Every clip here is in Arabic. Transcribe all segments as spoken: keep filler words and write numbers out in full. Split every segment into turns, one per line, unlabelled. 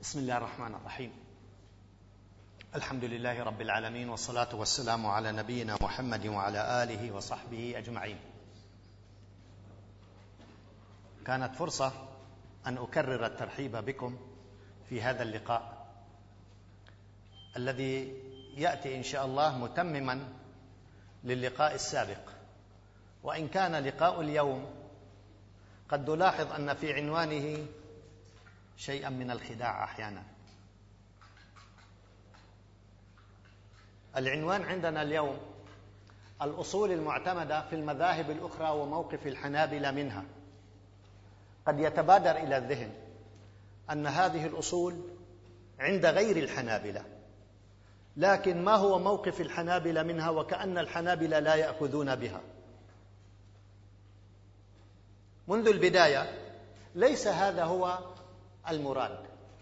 بسم الله الرحمن الرحيم. الحمد لله رب العالمين، والصلاة والسلام على نبينا محمد وعلى آله وصحبه أجمعين. كانت فرصة أن أكرر الترحيب بكم في هذا اللقاء الذي يأتي إن شاء الله متمما للقاء السابق، وإن كان لقاء اليوم قد نلاحظ أن في عنوانه شيئا من الخداع أحيانا. العنوان عندنا اليوم الأصول المعتمدة في المذاهب الأخرى وموقف الحنابلة منها. قد يتبادر إلى الذهن أن هذه الأصول عند غير الحنابلة، لكن ما هو موقف الحنابلة منها وكأن الحنابلة لا يأخذون بها؟ منذ البداية ليس هذا هو المراد،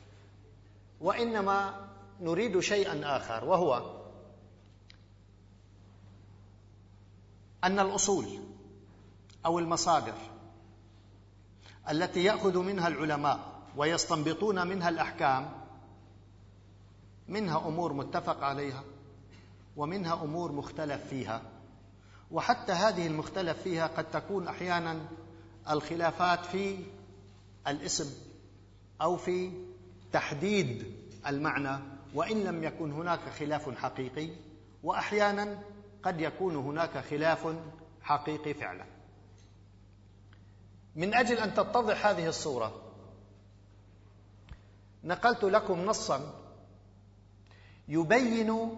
وإنما نريد شيئا آخر، وهو أن الأصول أو المصادر التي يأخذ منها العلماء ويستنبطون منها الأحكام منها أمور متفق عليها ومنها أمور مختلف فيها، وحتى هذه المختلف فيها قد تكون أحيانا الخلافات في الاسم أو في تحديد المعنى، وإن لم يكن هناك خلاف حقيقي، وأحيانا قد يكون هناك خلاف حقيقي فعلا. من أجل أن تتضح هذه الصورة نقلت لكم نصا يبين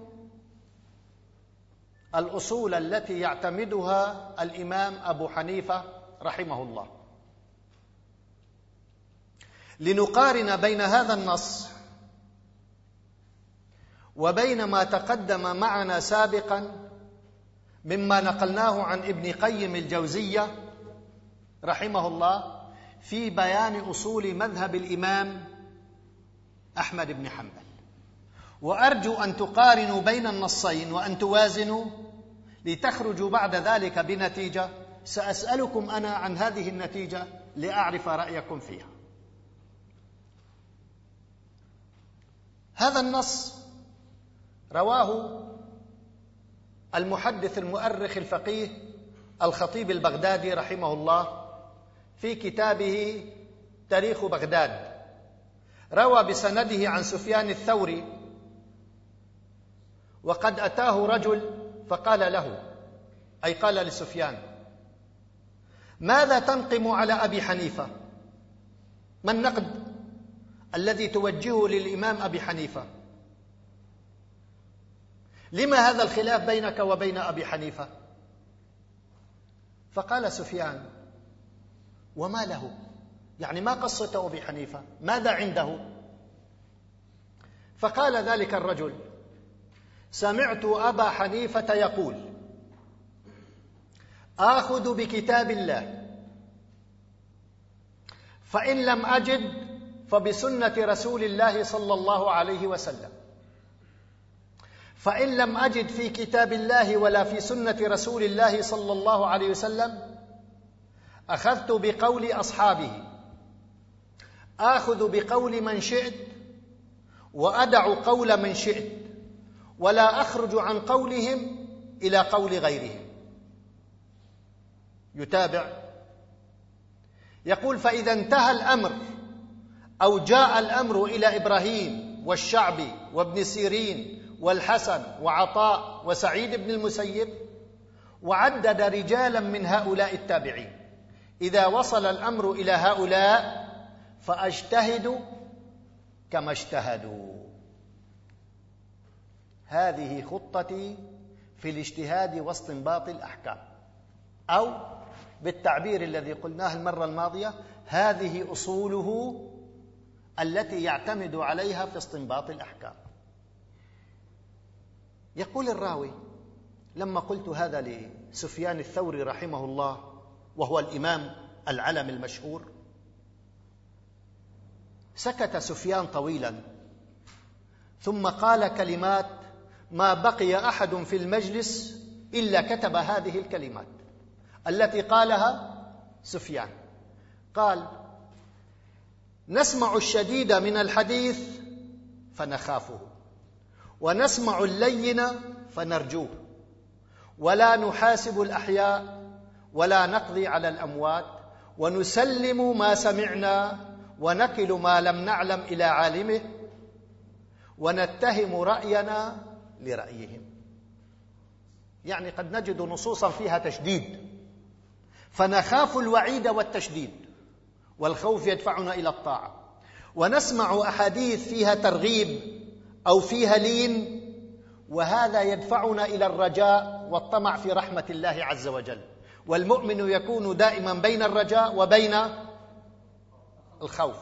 الأصول التي يعتمدها الإمام أبو حنيفة رحمه الله، لنقارن بين هذا النص وبين ما تقدم معنا سابقا مما نقلناه عن ابن قيم الجوزية رحمه الله في بيان أصول مذهب الإمام أحمد بن حنبل. وأرجو أن تقارنوا بين النصين وأن توازنوا لتخرجوا بعد ذلك بنتيجة سأسألكم أنا عن هذه النتيجة لأعرف رأيكم فيها. هذا النص رواه المحدث المؤرخ الفقيه الخطيب البغدادي رحمه الله في كتابه تاريخ بغداد، روى بسنده عن سفيان الثوري، وقد أتاه رجل فقال له، أي قال لسفيان: ماذا تنقم على أبي حنيفة؟ ما النقد الذي توجهه للإمام أبي حنيفة؟ لما هذا الخلاف بينك وبين أبي حنيفة؟ فقال سفيان: وما له؟ يعني ما قصة أبي حنيفة؟ ماذا عنده؟ فقال ذلك الرجل: سمعت أبا حنيفة يقول: آخذ بكتاب الله، فإن لم أجد فبسنة رسول الله صلى الله عليه وسلم، فإن لم أجد في كتاب الله ولا في سنة رسول الله صلى الله عليه وسلم أخذت بقول أصحابه، آخذ بقول من شئت وأدع قول من شئت، ولا أخرج عن قولهم إلى قول غيرهم. يتابع يقول: فإذا انتهى الأمر أو جاء الأمر إلى إبراهيم والشعبي وابن سيرين والحسن وعطاء وسعيد بن المسيب، وعدد رجالا من هؤلاء التابعين، إذا وصل الأمر إلى هؤلاء فأجتهد كما اجتهدوا. هذه خطتي في الاجتهاد واستنباط الأحكام، أو بالتعبير الذي قلناه المرة الماضية، هذه أصوله التي يعتمد عليها في استنباط الأحكام. يقول الراوي: لما قلت هذا لسفيان الثوري رحمه الله وهو الإمام العلم المشهور، سكت سفيان طويلا ثم قال كلمات ما بقي أحد في المجلس إلا كتب هذه الكلمات التي قالها سفيان. قال: نسمع الشديد من الحديث فنخافه، ونسمع اللين فنرجوه، ولا نحاسب الأحياء ولا نقضي على الأموات، ونسلم ما سمعنا ونكل ما لم نعلم إلى عالمه، ونتهم رأينا لرأيهم. يعني قد نجد نصوصا فيها تشديد، فنخاف الوعيد والتشديد، والخوف يدفعنا إلى الطاعة، ونسمع أحاديث فيها ترغيب أو فيها لين، وهذا يدفعنا إلى الرجاء والطمع في رحمة الله عز وجل. والمؤمن يكون دائما بين الرجاء وبين الخوف.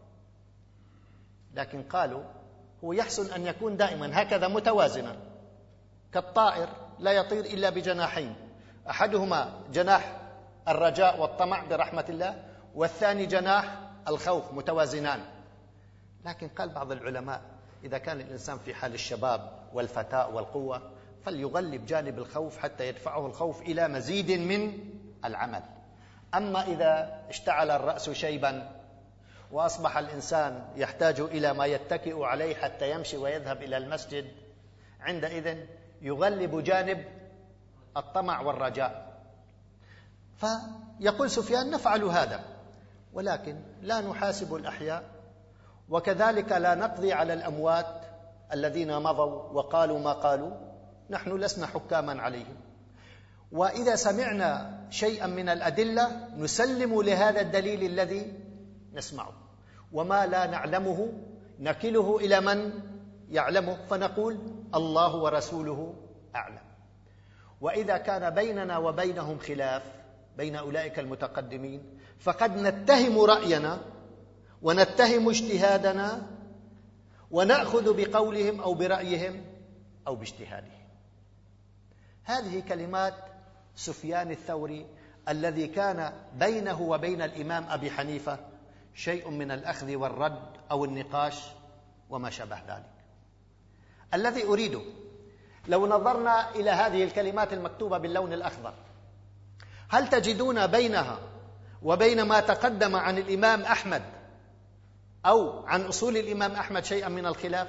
لكن قالوا هو يحسن أن يكون دائما هكذا متوازنا، كالطائر لا يطير إلا بجناحين، أحدهما جناح الرجاء والطمع برحمة الله، والثاني جناح الخوف، متوازنان. لكن قال بعض العلماء إذا كان الإنسان في حال الشباب والفتاء والقوة فليغلب جانب الخوف حتى يدفعه الخوف إلى مزيد من العمل. أما إذا اشتعل الرأس شيبا وأصبح الإنسان يحتاج إلى ما يتكئ عليه حتى يمشي ويذهب إلى المسجد، عندئذ يغلب جانب الطمع والرجاء. فيقول سفيان نفعل هذا، ولكن لا نحاسب الأحياء، وكذلك لا نقضي على الأموات الذين مضوا وقالوا ما قالوا، نحن لسنا حكاما عليهم. وإذا سمعنا شيئا من الأدلة نسلم لهذا الدليل الذي نسمعه، وما لا نعلمه نكله إلى من يعلمه، فنقول الله ورسوله أعلم. وإذا كان بيننا وبينهم خلاف بين أولئك المتقدمين فقد نتهم رأينا ونتهم اجتهادنا ونأخذ بقولهم أو برأيهم أو باجتهادهم. هذه كلمات سفيان الثوري الذي كان بينه وبين الإمام أبي حنيفة شيء من الأخذ والرد أو النقاش وما شابه ذلك. الذي أريده لو نظرنا إلى هذه الكلمات المكتوبة باللون الأخضر، هل تجدون بينها وبين ما تقدم عن الإمام أحمد أو عن أصول الإمام أحمد شيئا من الخلاف؟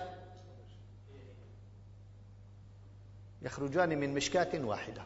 يخرجان من مشكاة واحدة.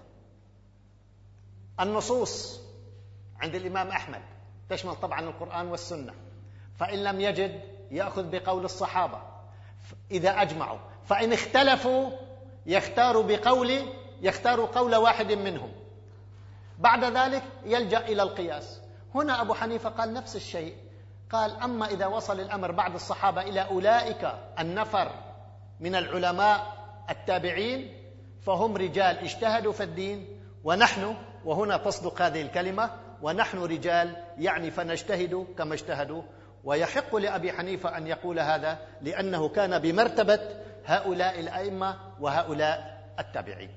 النصوص عند الإمام أحمد تشمل طبعا القرآن والسنة، فإن لم يجد يأخذ بقول الصحابة إذا أجمعوا، فإن اختلفوا يختار بقول يختار قول واحد منهم، بعد ذلك يلجأ إلى القياس. هنا أبو حنيفة قال نفس الشيء، قال أما إذا وصل الأمر بعد الصحابة إلى أولئك النفر من العلماء التابعين فهم رجال اجتهدوا في الدين، ونحن، وهنا تصدق هذه الكلمة، ونحن رجال يعني فنجتهد كما اجتهدوا. ويحق لأبي حنيفة أن يقول هذا لأنه كان بمرتبة هؤلاء الأئمة وهؤلاء التابعين.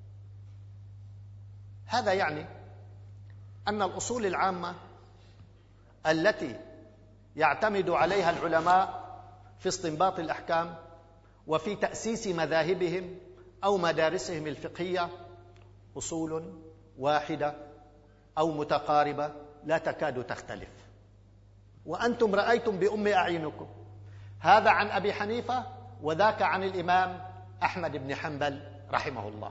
هذا يعني أن الأصول العامة التي يعتمد عليها العلماء في استنباط الأحكام وفي تأسيس مذاهبهم أو مدارسهم الفقهية أصول واحدة أو متقاربة لا تكاد تختلف. وأنتم رأيتم بأم أعينكم، هذا عن أبي حنيفة وذاك عن الإمام أحمد بن حنبل رحمه الله.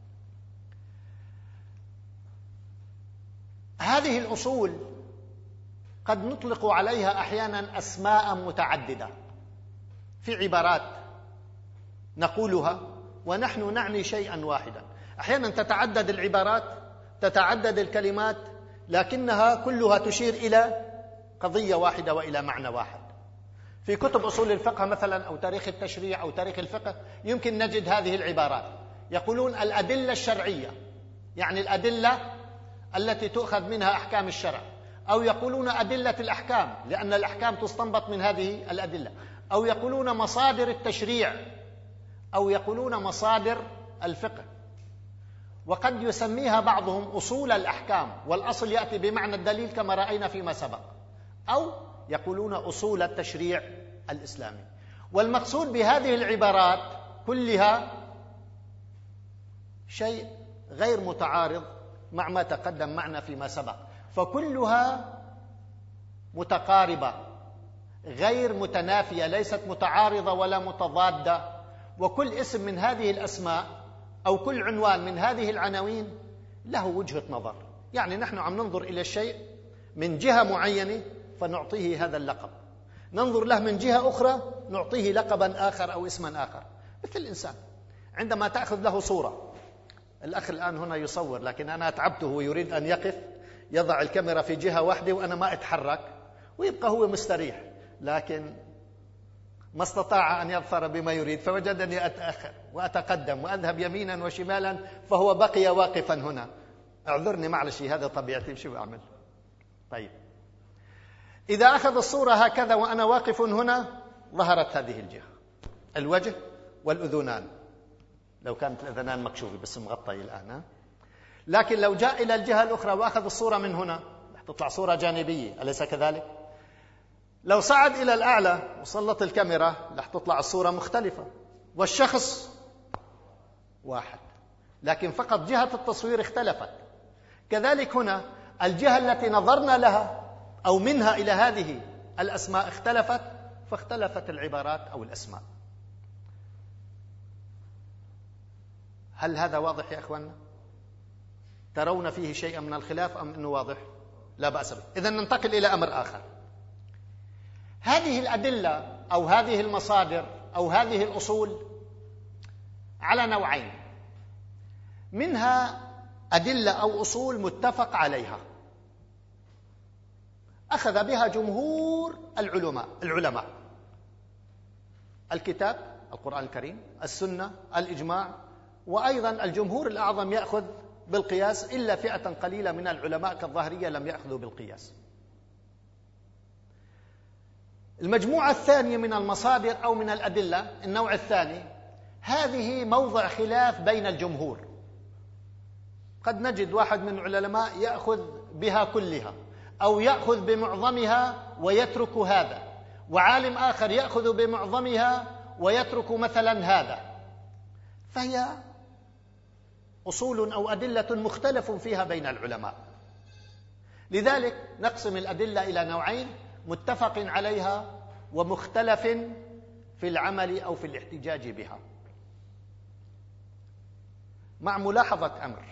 هذه الأصول قد نطلق عليها أحيانا أسماء متعددة في عبارات نقولها ونحن نعني شيئا واحدا. أحيانا تتعدد العبارات، تتعدد الكلمات، لكنها كلها تشير إلى قضية واحدة وإلى معنى واحد. في كتب أصول الفقه مثلا أو تاريخ التشريع أو تاريخ الفقه يمكن نجد هذه العبارات، يقولون الأدلة الشرعية، يعني الأدلة التي تؤخذ منها أحكام الشرع، أو يقولون أدلة الأحكام لأن الأحكام تستنبط من هذه الأدلة، أو يقولون مصادر التشريع، أو يقولون مصادر الفقه. وقد يسميها بعضهم أصول الأحكام، والأصل يأتي بمعنى الدليل كما رأينا فيما سبق، أو يقولون أصول التشريع الإسلامي. والمقصود بهذه العبارات كلها شيء غير متعارض مع ما تقدم معنا فيما سبق، فكلها متقاربة غير متنافية، ليست متعارضة ولا متضادة، وكل اسم من هذه الأسماء أو كل عنوان من هذه العناوين له وجهة نظر. يعني نحن عم ننظر إلى الشيء من جهة معينة فنعطيه هذا اللقب، ننظر له من جهة أخرى نعطيه لقبا آخر أو اسما آخر. مثل الإنسان عندما تأخذ له صورة، الأخ الآن هنا يصور لكن أنا أتعبته ويريد أن يقف، يضع الكاميرا في جهة واحدة وأنا ما أتحرك ويبقى هو مستريح، لكن ما استطاع أن يظفر بما يريد فوجدني أتأخر وأتقدم وأذهب يمينا وشمالا، فهو بقي واقفا هنا. اعذرني معلش، هذا طبيعتي، شو أعمل؟ طيب، إذا أخذ الصورة هكذا وأنا واقف هنا ظهرت هذه الجهة، الوجه والأذنان، لو كانت الأذنان مكشوفة بس مغطية الآن. لكن لو جاء إلى الجهة الأخرى وأخذ الصورة من هنا رح تطلع صورة جانبية، أليس كذلك؟ لو صعد إلى الأعلى وسلط الكاميرا رح تطلع الصورة مختلفة، والشخص واحد، لكن فقط جهة التصوير اختلفت. كذلك هنا الجهة التي نظرنا لها أو منها إلى هذه الأسماء اختلفت، فاختلفت العبارات أو الأسماء. هل هذا واضح يا أخواننا؟ ترون فيه شيئا من الخلاف أم أنه واضح؟ لا بأس به. إذن ننتقل إلى أمر آخر. هذه الأدلة أو هذه المصادر أو هذه الأصول على نوعين، منها أدلة أو أصول متفق عليها أخذ بها جمهور العلماء العلماء الكتاب القرآن الكريم، السنة، الإجماع، وأيضا الجمهور الأعظم يأخذ بالقياس، إلا فئة قليلة من العلماء كالظاهرية لم يأخذوا بالقياس. المجموعة الثانية من المصادر أو من الأدلة، النوع الثاني، هذه موضع خلاف بين الجمهور. قد نجد واحد من العلماء يأخذ بها كلها أو يأخذ بمعظمها ويترك هذا، وعالم آخر يأخذ بمعظمها ويترك مثلا هذا، فهي أصول أو أدلة مختلف فيها بين العلماء. لذلك نقسم الأدلة إلى نوعين: متفق عليها ومختلف في العمل أو في الاحتجاج بها. مع ملاحظة أمر: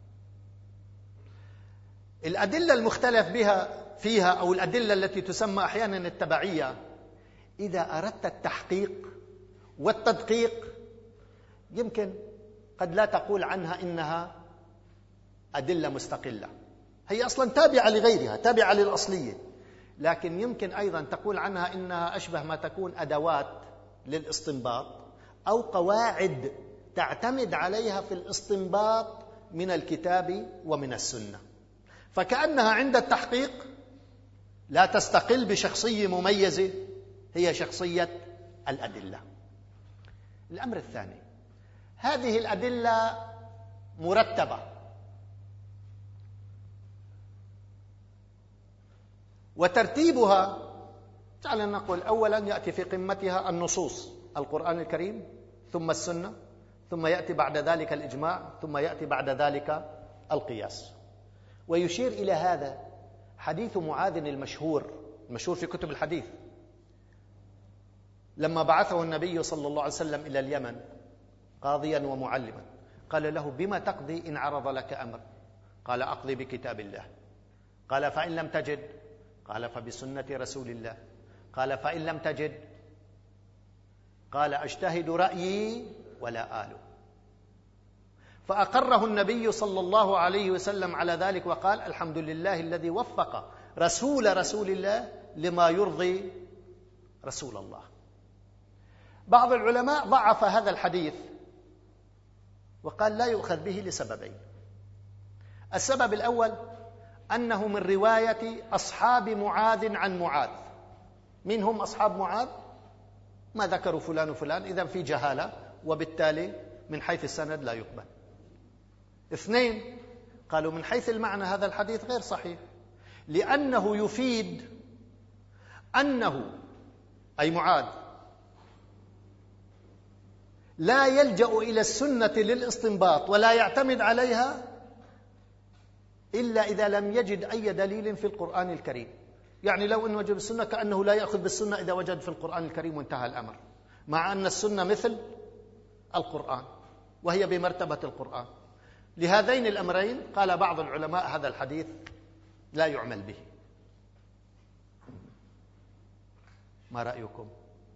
الأدلة المختلف بها فيها أو الأدلة التي تسمى أحيانا التبعية، إذا أردت التحقيق والتدقيق يمكن قد لا تقول عنها إنها أدلة مستقلة، هي أصلا تابعة لغيرها، تابعة للأصلية، لكن يمكن أيضا تقول عنها إنها أشبه ما تكون أدوات للاستنباط أو قواعد تعتمد عليها في الاستنباط من الكتاب ومن السنة، فكأنها عند التحقيق لا تستقل بشخصية مميزة هي شخصية الأدلة. الأمر الثاني: هذه الأدلة مرتبة، وترتيبها تعالى نقول أولا يأتي في قمتها النصوص، القرآن الكريم، ثم السنة، ثم يأتي بعد ذلك الإجماع، ثم يأتي بعد ذلك القياس. ويشير إلى هذا حديث معاذ المشهور المشهور في كتب الحديث، لما بعثه النبي صلى الله عليه وسلم إلى اليمن قاضيا ومعلما، قال له: بما تقضي إن عرض لك أمر؟ قال: أقضي بكتاب الله. قال: فإن لم تجد؟ قال: فبسنة رسول الله. قال: فإن لم تجد؟ قال: أجتهد رأيي ولا آله. فأقره النبي صلى الله عليه وسلم على ذلك وقال: الحمد لله الذي وفق رسول رسول الله لما يرضي رسول الله. بعض العلماء ضعف هذا الحديث وقال لا يؤخذ به لسببين: السبب الأول أنه من رواية أصحاب معاذ عن معاذ. من هم أصحاب معاذ؟ ما ذكروا فلان وفلان، إذن في جهالة، وبالتالي من حيث السند لا يقبل. اثنين، قالوا من حيث المعنى هذا الحديث غير صحيح، لأنه يفيد أنه أي معاذ لا يلجأ إلى السنة للاستنباط ولا يعتمد عليها إلا إذا لم يجد أي دليل في القرآن الكريم. يعني لو أنه وجد بالسنة كأنه لا يأخذ بالسنة إذا وجد في القرآن الكريم وانتهى الأمر، مع أن السنة مثل القرآن وهي بمرتبة القرآن. لهذين الأمرين قال بعض العلماء هذا الحديث لا يعمل به. ما رأيكم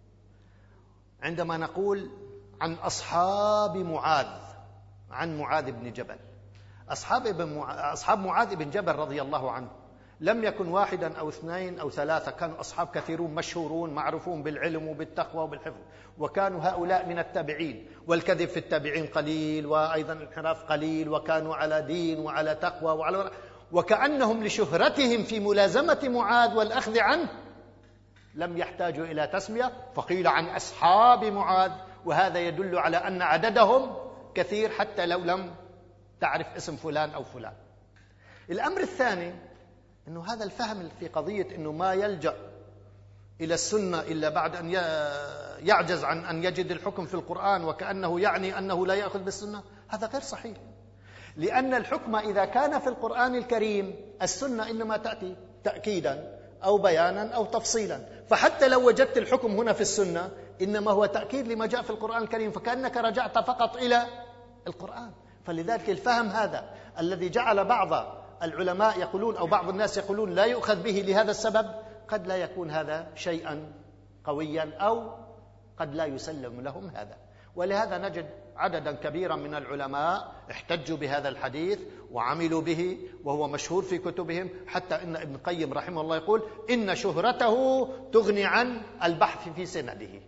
عندما نقول عن أصحاب معاذ، عن معاذ بن جبل؟ أصحاب, ابن مع... أصحاب معاذ بن جبل رضي الله عنه لم يكن واحدا أو اثنين أو ثلاثة، كانوا أصحاب كثيرون مشهورون معروفون بالعلم وبالتقوى وبالحفظ، وكانوا هؤلاء من التابعين، والكذب في التابعين قليل وأيضا الانحراف قليل، وكانوا على دين وعلى تقوى وعلى، وكأنهم لشهرتهم في ملازمة معاذ والأخذ عنه لم يحتاجوا إلى تسمية، فقيل عن أصحاب معاذ، وهذا يدل على أن عددهم كثير حتى لو لم تعرف اسم فلان أو فلان. الأمر الثاني أنه هذا الفهم في قضية أنه ما يلجأ إلى السنة إلا بعد أن يعجز عن أن يجد الحكم في القرآن، وكأنه يعني أنه لا يأخذ بالسنة، هذا غير صحيح. لأن الحكم إذا كان في القرآن الكريم، السنة إنما تأتي تأكيدا أو بيانا أو تفصيلا، فحتى لو وجدت الحكم هنا في السنة إنما هو تأكيد لما جاء في القرآن الكريم، فكأنك رجعت فقط إلى القرآن. فلذلك الفهم هذا الذي جعل بعض العلماء يقولون أو بعض الناس يقولون لا يؤخذ به لهذا السبب، قد لا يكون هذا شيئا قويا أو قد لا يسلم لهم هذا. ولهذا نجد عددا كبيرا من العلماء احتجوا بهذا الحديث وعملوا به، وهو مشهور في كتبهم، حتى إن ابن القيم رحمه الله يقول إن شهرته تغني عن البحث في سنده.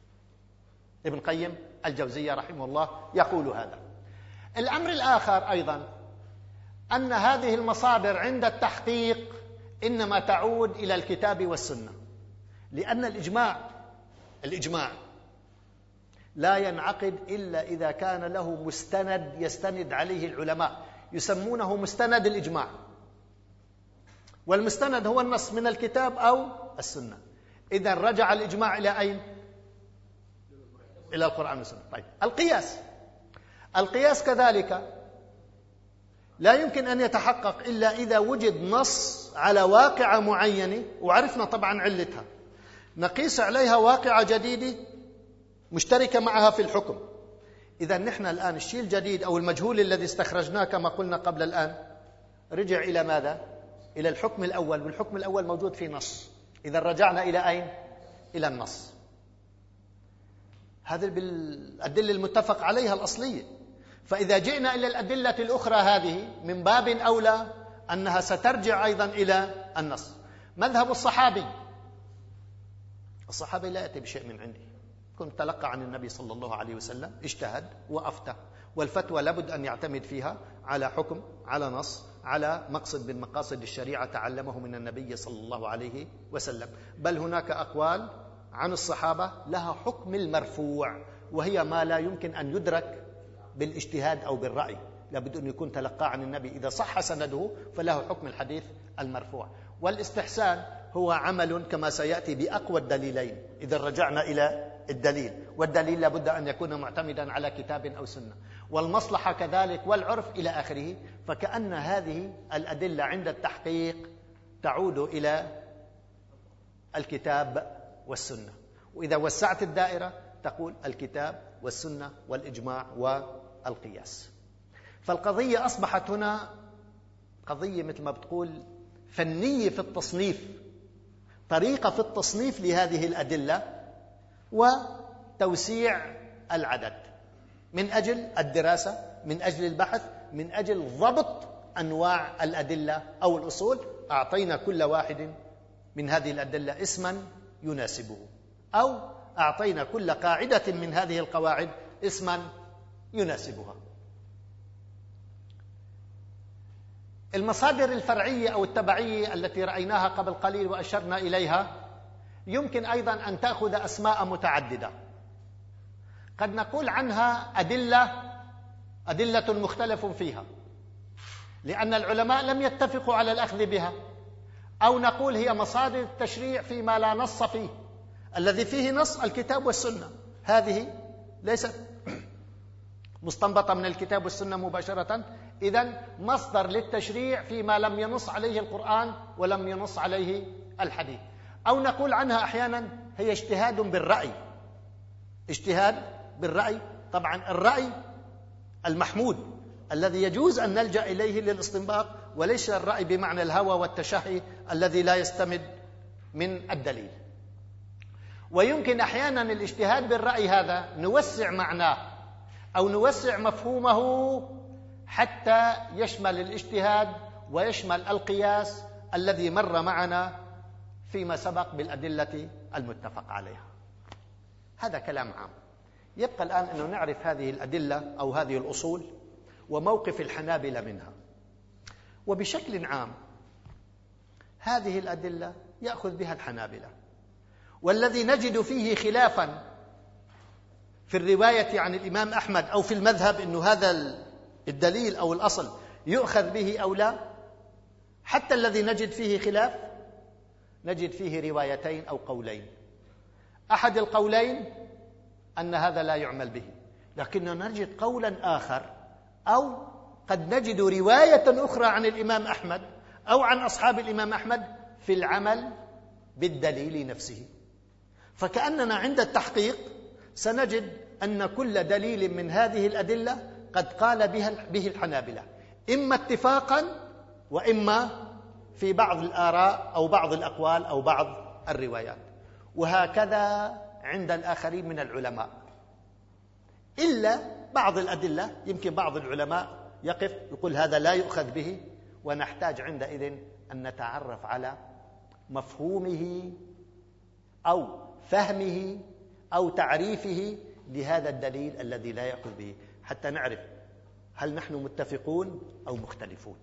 ابن القيم الجوزية رحمه الله يقول هذا. الأمر الآخر أيضا أن هذه المصادر عند التحقيق إنما تعود إلى الكتاب والسنة، لأن الإجماع الإجماع لا ينعقد إلا إذا كان له مستند يستند عليه العلماء، يسمونه مستند الإجماع، والمستند هو النص من الكتاب أو السنة. إذا رجع الإجماع إلى أين؟ إلى القرآن والسنة. طيب القياس القياس كذلك لا يمكن أن يتحقق إلا إذا وجد نص على واقعة معينة وعرفنا طبعا علتها، نقيس عليها واقعة جديدة مشتركة معها في الحكم. إذا نحن الآن الشيء الجديد أو المجهول الذي استخرجناه كما قلنا قبل الآن رجع إلى ماذا؟ إلى الحكم الأول، والحكم الأول موجود في نص. إذا رجعنا إلى أين؟ إلى النص. هذا بالأدلة المتفق عليها الأصلية. فإذا جئنا إلى الأدلة الأخرى هذه من باب أولى أنها سترجع أيضا إلى النص. مذهب الصحابي، الصحابي لا يأتي بشيء من عنده، كنت تلقى عن النبي صلى الله عليه وسلم، اجتهد وأفتى، والفتوى لابد أن يعتمد فيها على حكم، على نص، على مقصد من مقاصد الشريعة تعلمه من النبي صلى الله عليه وسلم. بل هناك أقوال عن الصحابة لها حكم المرفوع، وهي ما لا يمكن أن يدرك بالاجتهاد أو بالرأي، لابد أن يكون تلقى عن النبي. إذا صح سنده فله حكم الحديث المرفوع. والاستحسان هو عمل كما سيأتي بأقوى الدليلين إذا رجعنا إلى الدليل، والدليل لابد أن يكون معتمدا على كتاب أو سنة، والمصلحة كذلك، والعرف إلى آخره. فكأن هذه الأدلة عند التحقيق تعود إلى الكتاب والسنة. وإذا وسعت الدائرة تقول الكتاب والسنة والإجماع والقياس. فالقضية أصبحت هنا قضية مثل ما بتقول فنية في التصنيف، طريقة في التصنيف لهذه الأدلة وتوسيع العدد من أجل الدراسة، من أجل البحث، من أجل ضبط أنواع الأدلة أو الأصول. أعطينا كل واحد من هذه الأدلة اسما يناسبه، أو أعطينا كل قاعدة من هذه القواعد اسما يناسبها. المصادر الفرعية أو التبعية التي رأيناها قبل قليل وأشرنا إليها يمكن أيضا أن تأخذ أسماء متعددة. قد نقول عنها أدلة أدلة مختلف فيها لأن العلماء لم يتفقوا على الأخذ بها، أو نقول هي مصادر التشريع فيما لا نص فيه. الذي فيه نص الكتاب والسنة، هذه ليست مستنبطة من الكتاب والسنة مباشرة، إذن مصدر للتشريع فيما لم ينص عليه القرآن ولم ينص عليه الحديث، أو نقول عنها أحيانا هي اجتهاد بالرأي. اجتهاد بالرأي، طبعا الرأي المحمود الذي يجوز أن نلجأ إليه للاستنباط، وليس الرأي بمعنى الهوى والتشهي الذي لا يستمد من الدليل. ويمكن أحيانا الاجتهاد بالرأي هذا نوسع معناه أو نوسع مفهومه حتى يشمل الاجتهاد ويشمل القياس الذي مر معنا فيما سبق بالأدلة المتفق عليها. هذا كلام عام. يبقى الآن أنه نعرف هذه الأدلة أو هذه الأصول وموقف الحنابلة منها. وبشكل عام هذه الأدلة يأخذ بها الحنابلة، والذي نجد فيه خلافا في الرواية عن الإمام أحمد أو في المذهب أنه هذا الدليل أو الأصل يؤخذ به أو لا، حتى الذي نجد فيه خلاف نجد فيه روايتين أو قولين. أحد القولين أن هذا لا يعمل به، لكننا نجد قولا آخر، أو قد نجد رواية أخرى عن الإمام أحمد أو عن أصحاب الإمام أحمد في العمل بالدليل نفسه. فكأننا عند التحقيق سنجد أن كل دليل من هذه الأدلة قد قال بها به الحنابلة، إما اتفاقا وإما في بعض الآراء أو بعض الأقوال أو بعض الروايات. وهكذا عند الآخرين من العلماء، إلا بعض الأدلة يمكن بعض العلماء يقف يقول هذا لا يؤخذ به، ونحتاج عندئذ أن نتعرف على مفهومه أو فهمه أو تعريفه لهذا الدليل الذي لا يأخذ به، حتى نعرف هل نحن متفقون أو مختلفون.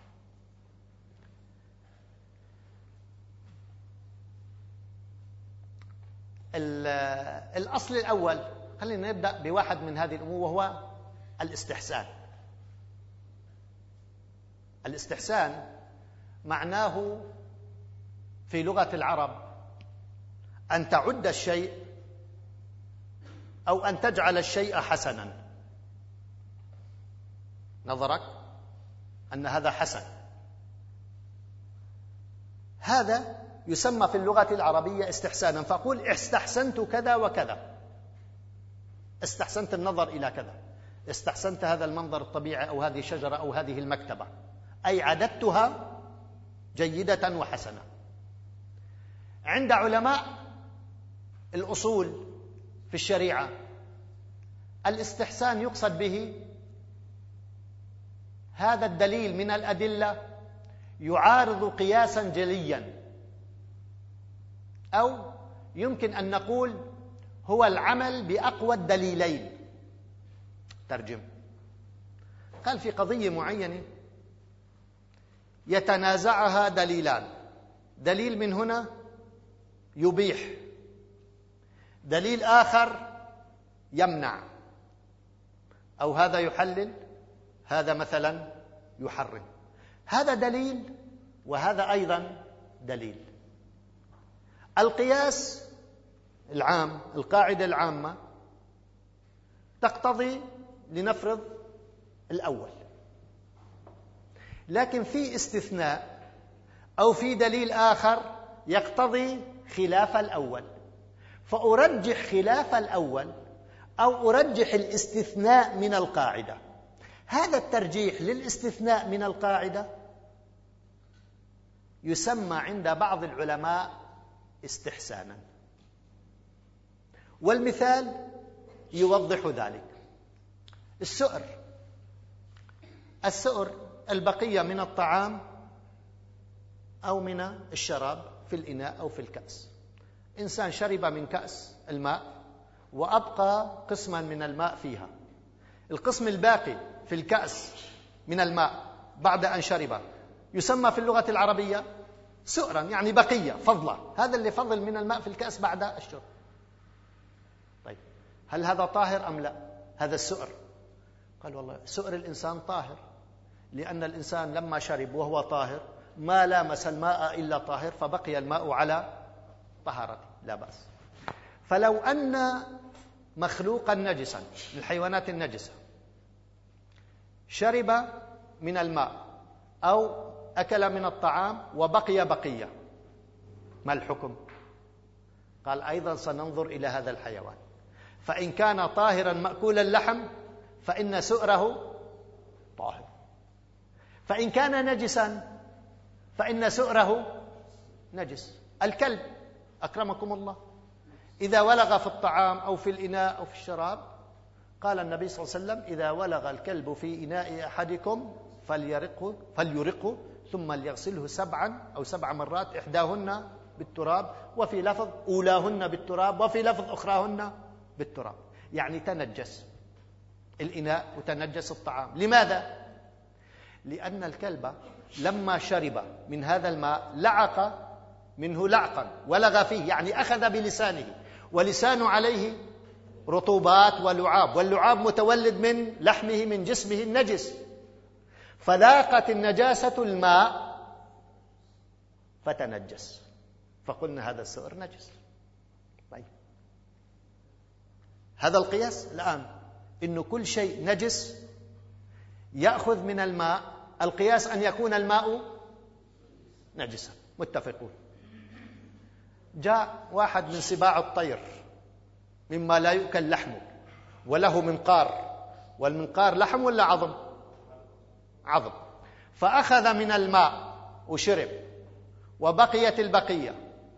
الأصل الأول، خلينا نبدأ بواحد من هذه الأمور، وهو الاستحسان. الاستحسان معناه في لغة العرب أن تعد الشيء أو أن تجعل الشيء حسنا. نظرك أن هذا حسن، هذا يسمى في اللغة العربية استحسانا. فأقول استحسنت كذا وكذا، استحسنت النظر إلى كذا، استحسنت هذا المنظر الطبيعي أو هذه الشجرة أو هذه المكتبة، أي عددتها جيدة وحسنة. عند علماء الأصول في الشريعة الاستحسان يقصد به هذا الدليل من الأدلة يعارض قياسا جليا، أو يمكن أن نقول هو العمل بأقوى الدليلين. ترجم، قال في قضية معينة يتنازعها دليلان، دليل من هنا يبيح، دليل آخر يمنع، أو هذا يحلل هذا مثلا يحرم. هذا دليل وهذا أيضا دليل. القياس العام، القاعدة العامة تقتضي لنفرض الأول، لكن في استثناء أو في دليل آخر يقتضي خلاف الأول، فأرجح خلاف الأول أو أرجح الاستثناء من القاعدة. هذا الترجيح للاستثناء من القاعدة يسمى عند بعض العلماء استحسانا، والمثال يوضح ذلك. السؤر، السؤر البقية من الطعام أو من الشراب في الإناء أو في الكأس. إنسان شرب من كأس الماء وأبقى قسما من الماء فيها، القسم الباقي في الكأس من الماء بعد أن شرب يسمى في اللغة العربية سؤرا، يعني بقية، فضلة، هذا اللي فضل من الماء في الكأس بعد الشرب. طيب هل هذا طاهر أم لا؟ هذا السؤر. قال والله سؤر الإنسان طاهر، لأن الإنسان لما شرب وهو طاهر ما لامس الماء إلا طاهر، فبقي الماء على طهارته، لا بأس. فلو أن مخلوقا نجسا، الحيوانات النجسة، شرب من الماء أو أكل من الطعام وبقي بقية، ما الحكم؟ قال أيضا سننظر إلى هذا الحيوان، فإن كان طاهرا مأكول اللحم فإن سؤره طاهر، فإن كان نجسا فإن سؤره نجس. الكلب أكرمكم الله إذا ولغ في الطعام أو في الإناء أو في الشراب، قال النبي صلى الله عليه وسلم: إذا ولغ الكلب في إناء أحدكم فليرقه, فليرقه ثم ليغسله سبعا أو سبع مرات، إحداهن بالتراب، وفي لفظ أولاهن بالتراب، وفي لفظ أخراهن بالتراب. يعني تنجس الإناء وتنجس الطعام. لماذا؟ لأن الكلب لما شرب من هذا الماء لعق منه لعقا ولغى فيه، يعني أخذ بلسانه، ولسانه عليه رطوبات ولعاب، واللعاب متولد من لحمه من جسمه النجس، فلاقت النجاسة الماء فتنجس، فقلنا هذا السؤر نجس. طيب هذا القياس الآن إنه كل شيء نجس يأخذ من الماء، القياس أن يكون الماء نجسا، متفقون. جاء واحد من سباع الطير مما لا يؤكل لحمه وله منقار، والمنقار لحم ولا عظم؟ عظم. فأخذ من الماء وشرب وبقيت البقية،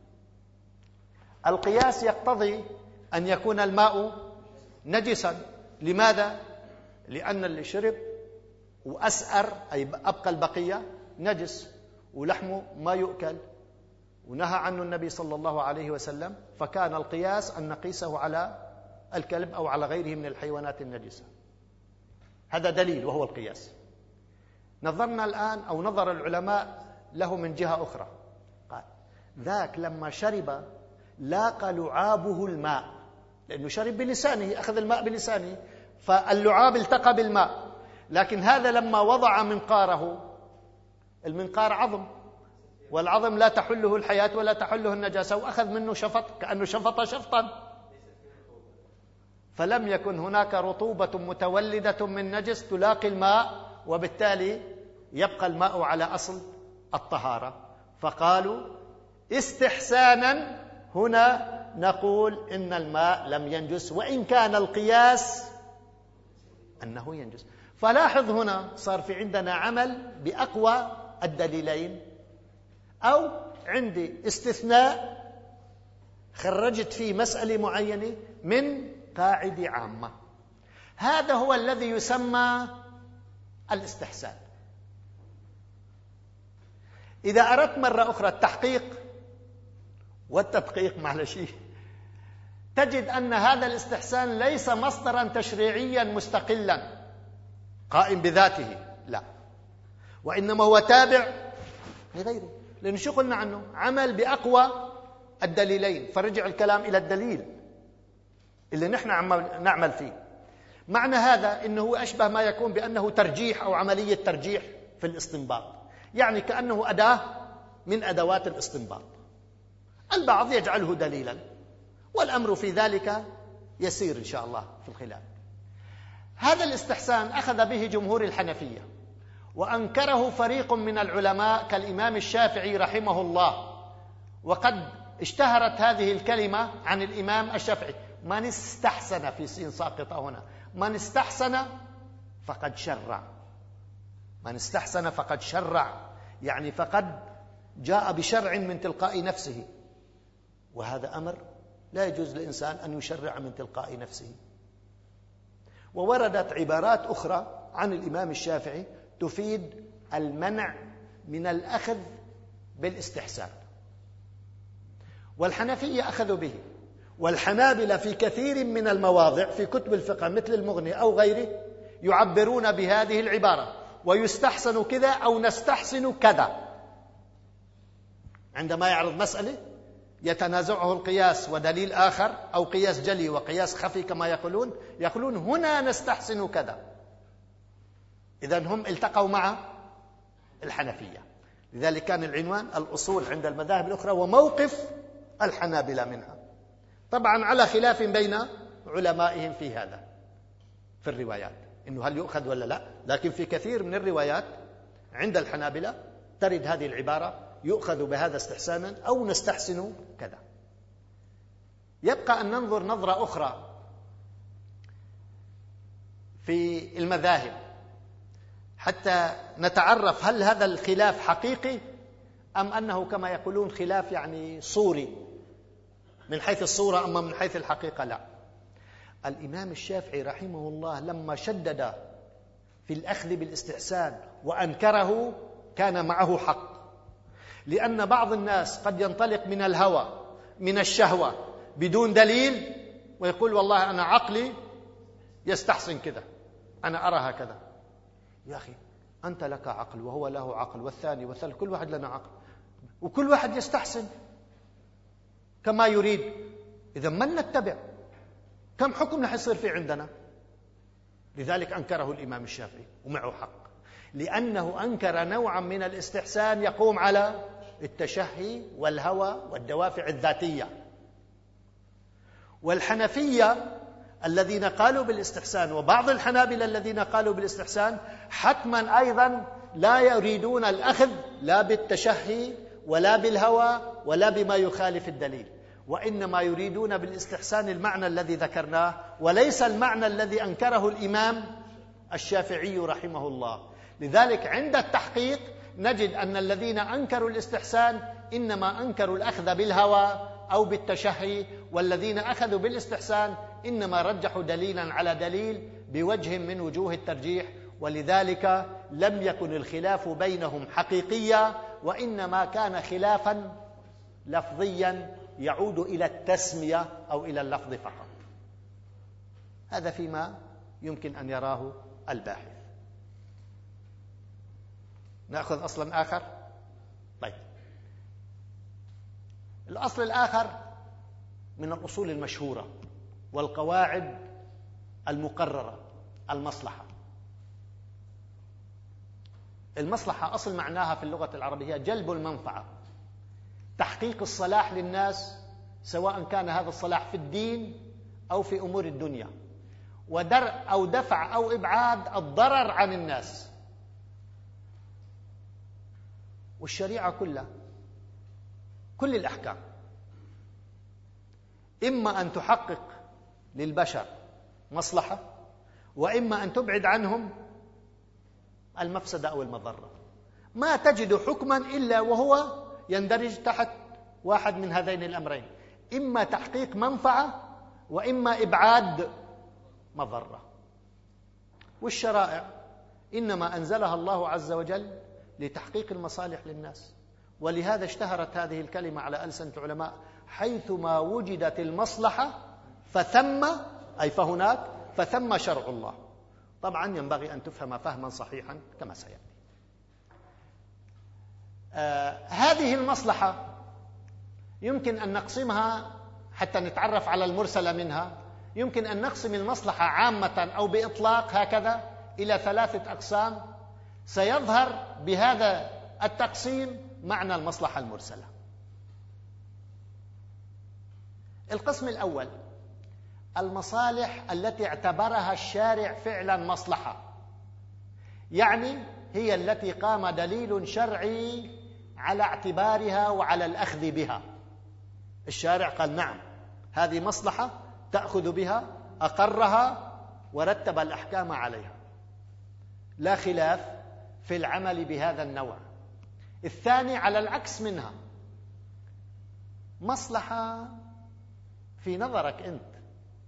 القياس يقتضي أن يكون الماء نجسا. لماذا؟ لأن اللي شرب وأسأر أي أبقى البقية نجس، ولحمه ما يؤكل، ونهى عنه النبي صلى الله عليه وسلم، فكان القياس أن نقيسه على الكلب أو على غيره من الحيوانات النجسة. هذا دليل وهو القياس. نظرنا الآن أو نظر العلماء له من جهة أخرى، قال ذاك لما شرب لاقى لعابه الماء، لأنه شرب بلسانه، أخذ الماء بلسانه، فاللعاب التقى بالماء. لكن هذا لما وضع منقاره، المنقار عظم، والعظم لا تحله الحياة ولا تحله النجاسة، وأخذ منه شفط كأنه شفط شفطا، فلم يكن هناك رطوبة متولدة من نجس تلاقي الماء، وبالتالي يبقى الماء على أصل الطهارة. فقالوا استحسانا هنا نقول إن الماء لم ينجس، وإن كان القياس أنه ينجس. فلاحظ هنا صار في عندنا عمل بأقوى الدليلين، أو عندي استثناء خرجت فيه مسألة معينة من قاعدة عامة. هذا هو الذي يسمى الاستحسان. إذا أردت مرة أخرى التحقيق والتدقيق معلش، تجد أن هذا الاستحسان ليس مصدرا تشريعيا مستقلا قائم بذاته، لا، وإنما هو تابع لغيره. لأنه شو قلنا عنه؟ عمل بأقوى الدليلين، فرجع الكلام إلى الدليل اللي نحن نعمل فيه. معنى هذا إنه أشبه ما يكون بأنه ترجيح أو عملية ترجيح في الاستنباط، يعني كأنه أداة من أدوات الاستنباط. البعض يجعله دليلا، والأمر في ذلك يسير إن شاء الله في الخلاف. هذا الاستحسان أخذ به جمهور الحنفية، وأنكره فريق من العلماء كالإمام الشافعي رحمه الله، وقد اشتهرت هذه الكلمة عن الإمام الشافعي: من استحسن، في سين ساقطة هنا، من استحسن فقد شرع، من استحسن فقد شرع، يعني فقد جاء بشرع من تلقاء نفسه، وهذا أمر لا يجوز للإنسان أن يشرع من تلقاء نفسه. ووردت عبارات أخرى عن الإمام الشافعي تفيد المنع من الأخذ بالاستحسان، والحنفية أخذوا به، والحنابلة في كثير من المواضع في كتب الفقه مثل المغني أو غيره يعبرون بهذه العبارة: ويستحسن كذا أو نستحسن كذا. عندما يعرض مسألة يتنازعه القياس ودليل آخر، أو قياس جلي وقياس خفي كما يقولون، يقولون هنا نستحسن كذا. إذن هم التقوا مع الحنفية، لذلك كان العنوان الأصول عند المذاهب الأخرى وموقف الحنابلة منها، طبعا على خلاف بين علمائهم في هذا في الروايات، إنه هل يؤخذ ولا لا. لكن في كثير من الروايات عند الحنابلة ترد هذه العبارة: يؤخذ بهذا استحسانا أو نستحسن كذا. يبقى أن ننظر نظرة أخرى في المذاهب حتى نتعرف هل هذا الخلاف حقيقي أم أنه كما يقولون خلاف يعني صوري من حيث الصورة، أما من حيث الحقيقة لا. الإمام الشافعي رحمه الله لما شدد في الأخذ بالاستحسان وأنكره كان معه حق، لأن بعض الناس قد ينطلق من الهوى من الشهوة بدون دليل ويقول والله أنا عقلي يستحسن كذا، أنا أرى هكذا. يا أخي أنت لك عقل وهو له عقل والثاني والثالث، كل واحد لنا عقل وكل واحد يستحسن كما يريد. إذا من نتبع كم حكم رح يصير في عندنا؟ لذلك أنكره الإمام الشافعي ومعه حق، لأنه أنكر نوعا من الاستحسان يقوم على التشهي والهوى والدوافع الذاتية. والحنفية الذين قالوا بالاستحسان وبعض الحنابلة الذين قالوا بالاستحسان حتما أيضا لا يريدون الأخذ لا بالتشهي ولا بالهوى ولا بما يخالف الدليل، وإنما يريدون بالاستحسان المعنى الذي ذكرناه وليس المعنى الذي أنكره الإمام الشافعي رحمه الله. لذلك عند التحقيق نجد أن الذين أنكروا الاستحسان إنما أنكروا الأخذ بالهوى أو بالتشهي، والذين أخذوا بالاستحسان إنما رجحوا دليلا على دليل بوجه من وجوه الترجيح. ولذلك لم يكن الخلاف بينهم حقيقيا، وإنما كان خلافا لفظيا يعود إلى التسمية أو إلى اللفظ فقط. هذا فيما يمكن أن يراه الباحث. نأخذ أصلا آخر. طيب، الأصل الآخر من الأصول المشهورة والقواعد المقررة المصلحة. المصلحة أصل معناها في اللغة العربية جلب المنفعة، تحقيق الصلاح للناس، سواء كان هذا الصلاح في الدين أو في أمور الدنيا، ودرء أو دفع أو إبعاد الضرر عن الناس. والشريعة كلها كل الأحكام إما أن تحقق للبشر مصلحة، وإما أن تبعد عنهم المفسدة أو المضرة. ما تجد حكما إلا وهو يندرج تحت واحد من هذين الأمرين، إما تحقيق منفعة وإما إبعاد مضرة. والشرائع إنما أنزلها الله عز وجل لتحقيق المصالح للناس، ولهذا اشتهرت هذه الكلمة على ألسنة علماء: حيثما وجدت المصلحة فثم، أي فهناك، فثم شرع الله. طبعا ينبغي أن تفهم فهما صحيحا كما سيأتي. آه هذه المصلحة يمكن أن نقسمها حتى نتعرف على المرسل منها. يمكن أن نقسم المصلحة عامة أو بإطلاق هكذا إلى ثلاثة أقسام، سيظهر بهذا التقسيم معنى المصلحة المرسلة. القسم الأول: المصالح التي اعتبرها الشارع فعلا مصلحة، يعني هي التي قام دليل شرعي على اعتبارها وعلى الأخذ بها. الشارع قال نعم هذه مصلحة تأخذ بها، أقرها ورتب الأحكام عليها، لا خلاف في العمل بهذا النوع. الثاني على العكس منها، مصلحة في نظرك أنت،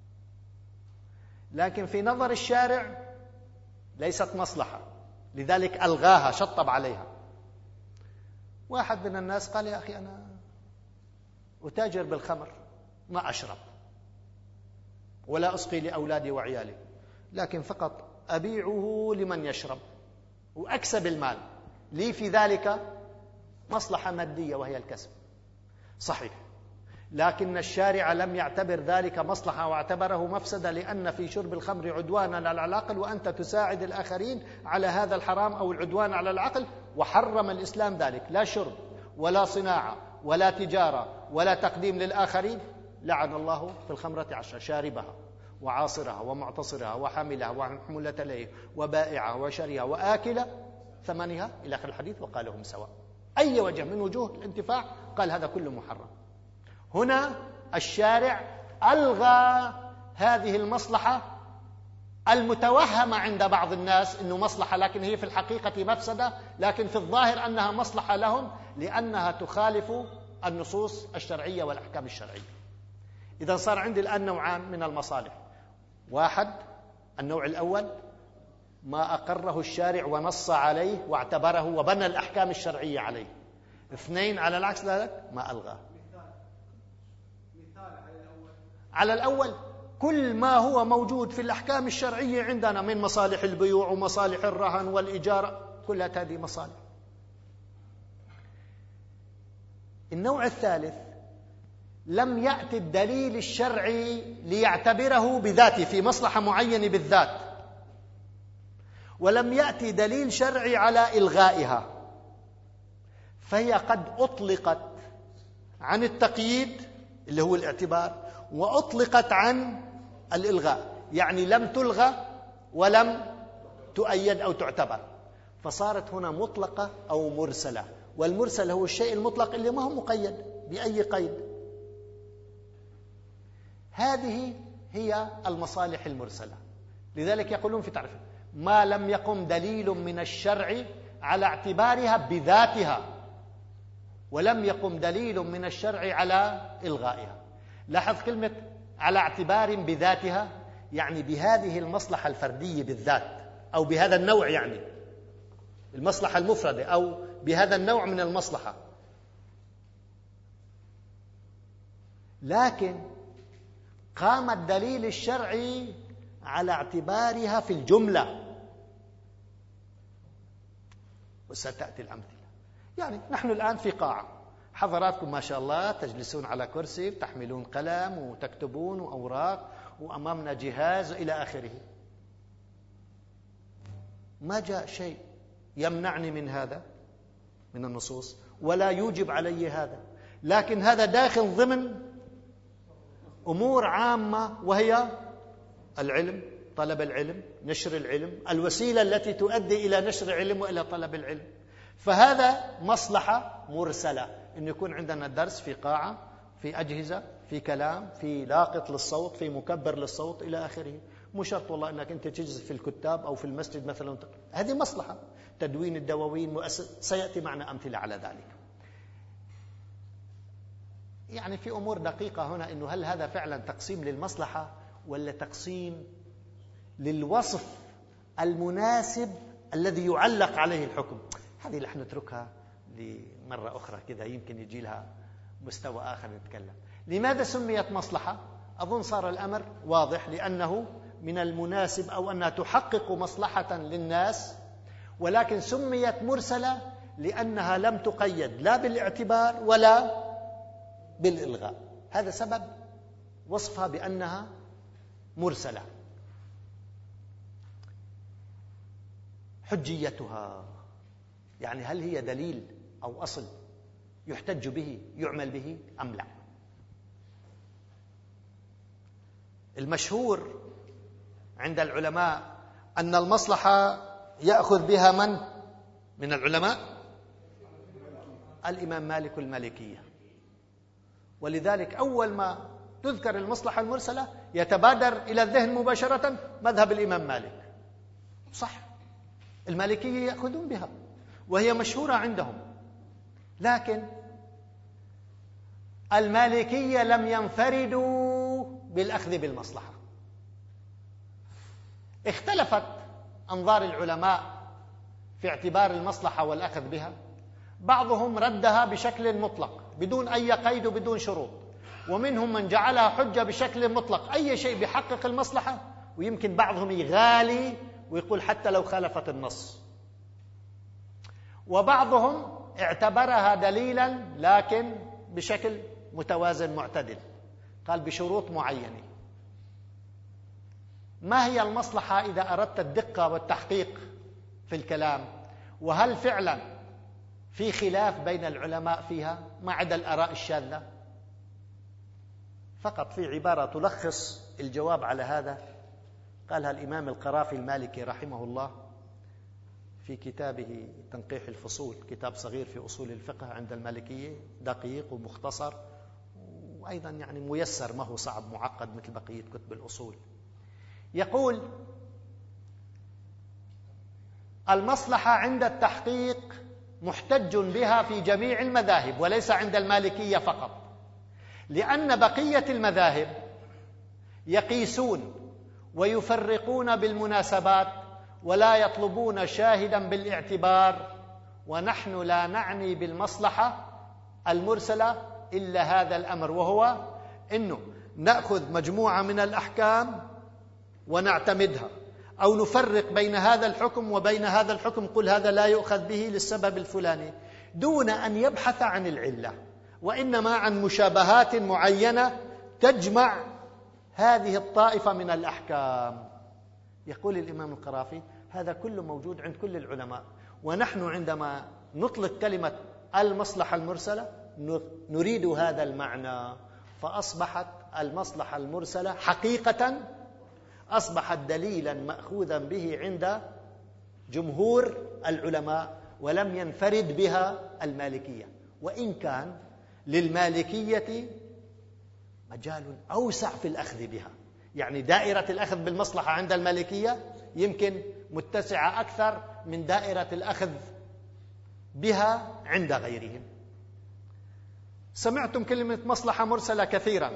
لكن في نظر الشارع ليست مصلحة، لذلك ألغاها، شطب عليها. واحد من الناس قال: يا أخي أنا أتاجر بالخمر، ما أشرب ولا أسقي لأولادي وعيالي، لكن فقط أبيعه لمن يشرب وأكسب المال، لي في ذلك مصلحة مادية وهي الكسب. صحيح، لكن الشارع لم يعتبر ذلك مصلحة واعتبره مفسدة، لأن في شرب الخمر عدوانا على العقل، وأنت تساعد الآخرين على هذا الحرام أو العدوان على العقل، وحرم الإسلام ذلك. لا شرب ولا صناعة ولا تجارة ولا تقديم للآخرين. لعن الله في الخمرة عشرة: شاربها وعاصرها ومعتصرها وحاملها وحملة إليه وبائعها وشريها وآكل ثمنها إلى آخر الحديث، وقالهم سواء. أي وجه من وجوه الانتفاع، قال هذا كله محرم. هنا الشارع ألغى هذه المصلحة المتوهمة عند بعض الناس أنه مصلحة، لكن هي في الحقيقة مفسدة، لكن في الظاهر أنها مصلحة لهم لأنها تخالف النصوص الشرعية والأحكام الشرعية. إذا صار عندي الآن نوعان من المصالح: واحد، النوع الأول ما أقره الشارع ونص عليه واعتبره وبنى الأحكام الشرعية عليه. اثنين، على العكس ذلك ما ألغاه. على الأول كل ما هو موجود في الأحكام الشرعية عندنا من مصالح البيوع ومصالح الرهن والإجارة، كلها هذه مصالح. النوع الثالث لم يأتي الدليل الشرعي ليعتبره بذاته في مصلحة معينة بالذات، ولم يأتي دليل شرعي على إلغائها، فهي قد أطلقت عن التقييد اللي هو الاعتبار، وأطلقت عن الإلغاء، يعني لم تلغى ولم تؤيد أو تعتبر، فصارت هنا مطلقة أو مرسلة. والمرسل هو الشيء المطلق اللي ما هو مقيد بأي قيد. هذه هي المصالح المرسلة. لذلك يقولون في تعريف: ما لم يقم دليل من الشرع على اعتبارها بذاتها، ولم يقم دليل من الشرع على إلغائها. لاحظ كلمة على اعتبار بذاتها، يعني بهذه المصلحة الفردية بالذات، أو بهذا النوع، يعني المصلحة المفردة، أو بهذا النوع من المصلحة. لكن قام الدليل الشرعي على اعتبارها في الجملة، وستأتي الأمثلة. يعني نحن الآن في قاعة، حضراتكم ما شاء الله تجلسون على كرسي، تحملون قلم وتكتبون وأوراق، وأمامنا جهاز إلى آخره. ما جاء شيء يمنعني من هذا من النصوص، ولا يوجب علي هذا، لكن هذا داخل ضمن أمور عامة، وهي العلم، طلب العلم، نشر العلم، الوسيلة التي تؤدي إلى نشر العلم وإلى طلب العلم. فهذا مصلحة مرسلة، أن يكون عندنا درس في قاعة، في أجهزة، في كلام، في لاقط للصوت، في مكبر للصوت إلى آخره. مو شرط والله أنك أنت تجلس في الكتاب أو في المسجد مثلا، هذه مصلحة، تدوين الدواوين، مؤسس، سيأتي معنا أمثلة على ذلك. يعني في أمور دقيقة هنا، إنه هل هذا فعلا تقسيم للمصلحة ولا تقسيم للوصف المناسب الذي يعلق عليه الحكم؟ هذه رح نتركها لمرة أخرى كذا، يمكن يجي لها مستوى آخر نتكلم. لماذا سميت مصلحة؟ أظن صار الأمر واضح، لأنه من المناسب أو أنها تحقق مصلحة للناس، ولكن سميت مرسلة لأنها لم تقيد لا بالاعتبار ولا بالإلغاء. هذا سبب وصفها بأنها مرسلة. حجيتها، يعني هل هي دليل أو أصل يحتج به يعمل به أم لا؟ المشهور عند العلماء أن المصلحة يأخذ بها من من العلماء؟ الإمام مالك المالكية. ولذلك أول ما تذكر المصلحة المرسلة يتبادر إلى الذهن مباشرة مذهب الإمام مالك. صح، المالكية يأخذون بها وهي مشهورة عندهم، لكن المالكية لم ينفردوا بالأخذ بالمصلحة. اختلفت أنظار العلماء في اعتبار المصلحة والأخذ بها. بعضهم ردها بشكل مطلق بدون أي قيد وبدون شروط، ومنهم من جعلها حجة بشكل مطلق، أي شيء بيحقق المصلحة، ويمكن بعضهم يغالي ويقول حتى لو خالفت النص. وبعضهم اعتبرها دليلا لكن بشكل متوازن معتدل، قال بشروط معينة. ما هي المصلحة إذا أردت الدقة والتحقيق في الكلام؟ وهل فعلا في خلاف بين العلماء فيها ما عدا الآراء الشاذة؟ فقط في عبارة تلخص الجواب على هذا قالها الإمام القرافي المالكي رحمه الله في كتابه تنقيح الفصول، كتاب صغير في أصول الفقه عند المالكية، دقيق ومختصر وأيضا يعني ميسر، ما هو صعب معقد مثل بقية كتب الأصول. يقول: المصلحة عند التحقيق محتج بها في جميع المذاهب وليس عند المالكية فقط، لأن بقية المذاهب يقيسون ويفرقون بالمناسبات ولا يطلبون شاهدا بالاعتبار، ونحن لا نعني بالمصلحة المرسلة إلا هذا الأمر، وهو أنه نأخذ مجموعة من الأحكام ونعتمدها، أو نفرق بين هذا الحكم وبين هذا الحكم، قل هذا لا يؤخذ به للسبب الفلاني، دون أن يبحث عن العلة، وإنما عن مشابهات معينة تجمع هذه الطائفة من الأحكام. يقول الإمام القرافي: هذا كله موجود عند كل العلماء، ونحن عندما نطلق كلمة المصلحة المرسلة نريد هذا المعنى، فأصبحت المصلحة المرسلة حقيقة أصبحت دليلا مأخوذا به عند جمهور العلماء، ولم ينفرد بها المالكية، وإن كان للمالكية مجال أوسع في الأخذ بها، يعني دائرة الأخذ بالمصلحة عند المالكية يمكن متسعة أكثر من دائرة الأخذ بها عند غيرهم. سمعتم كلمة مصلحة مرسلة كثيرا،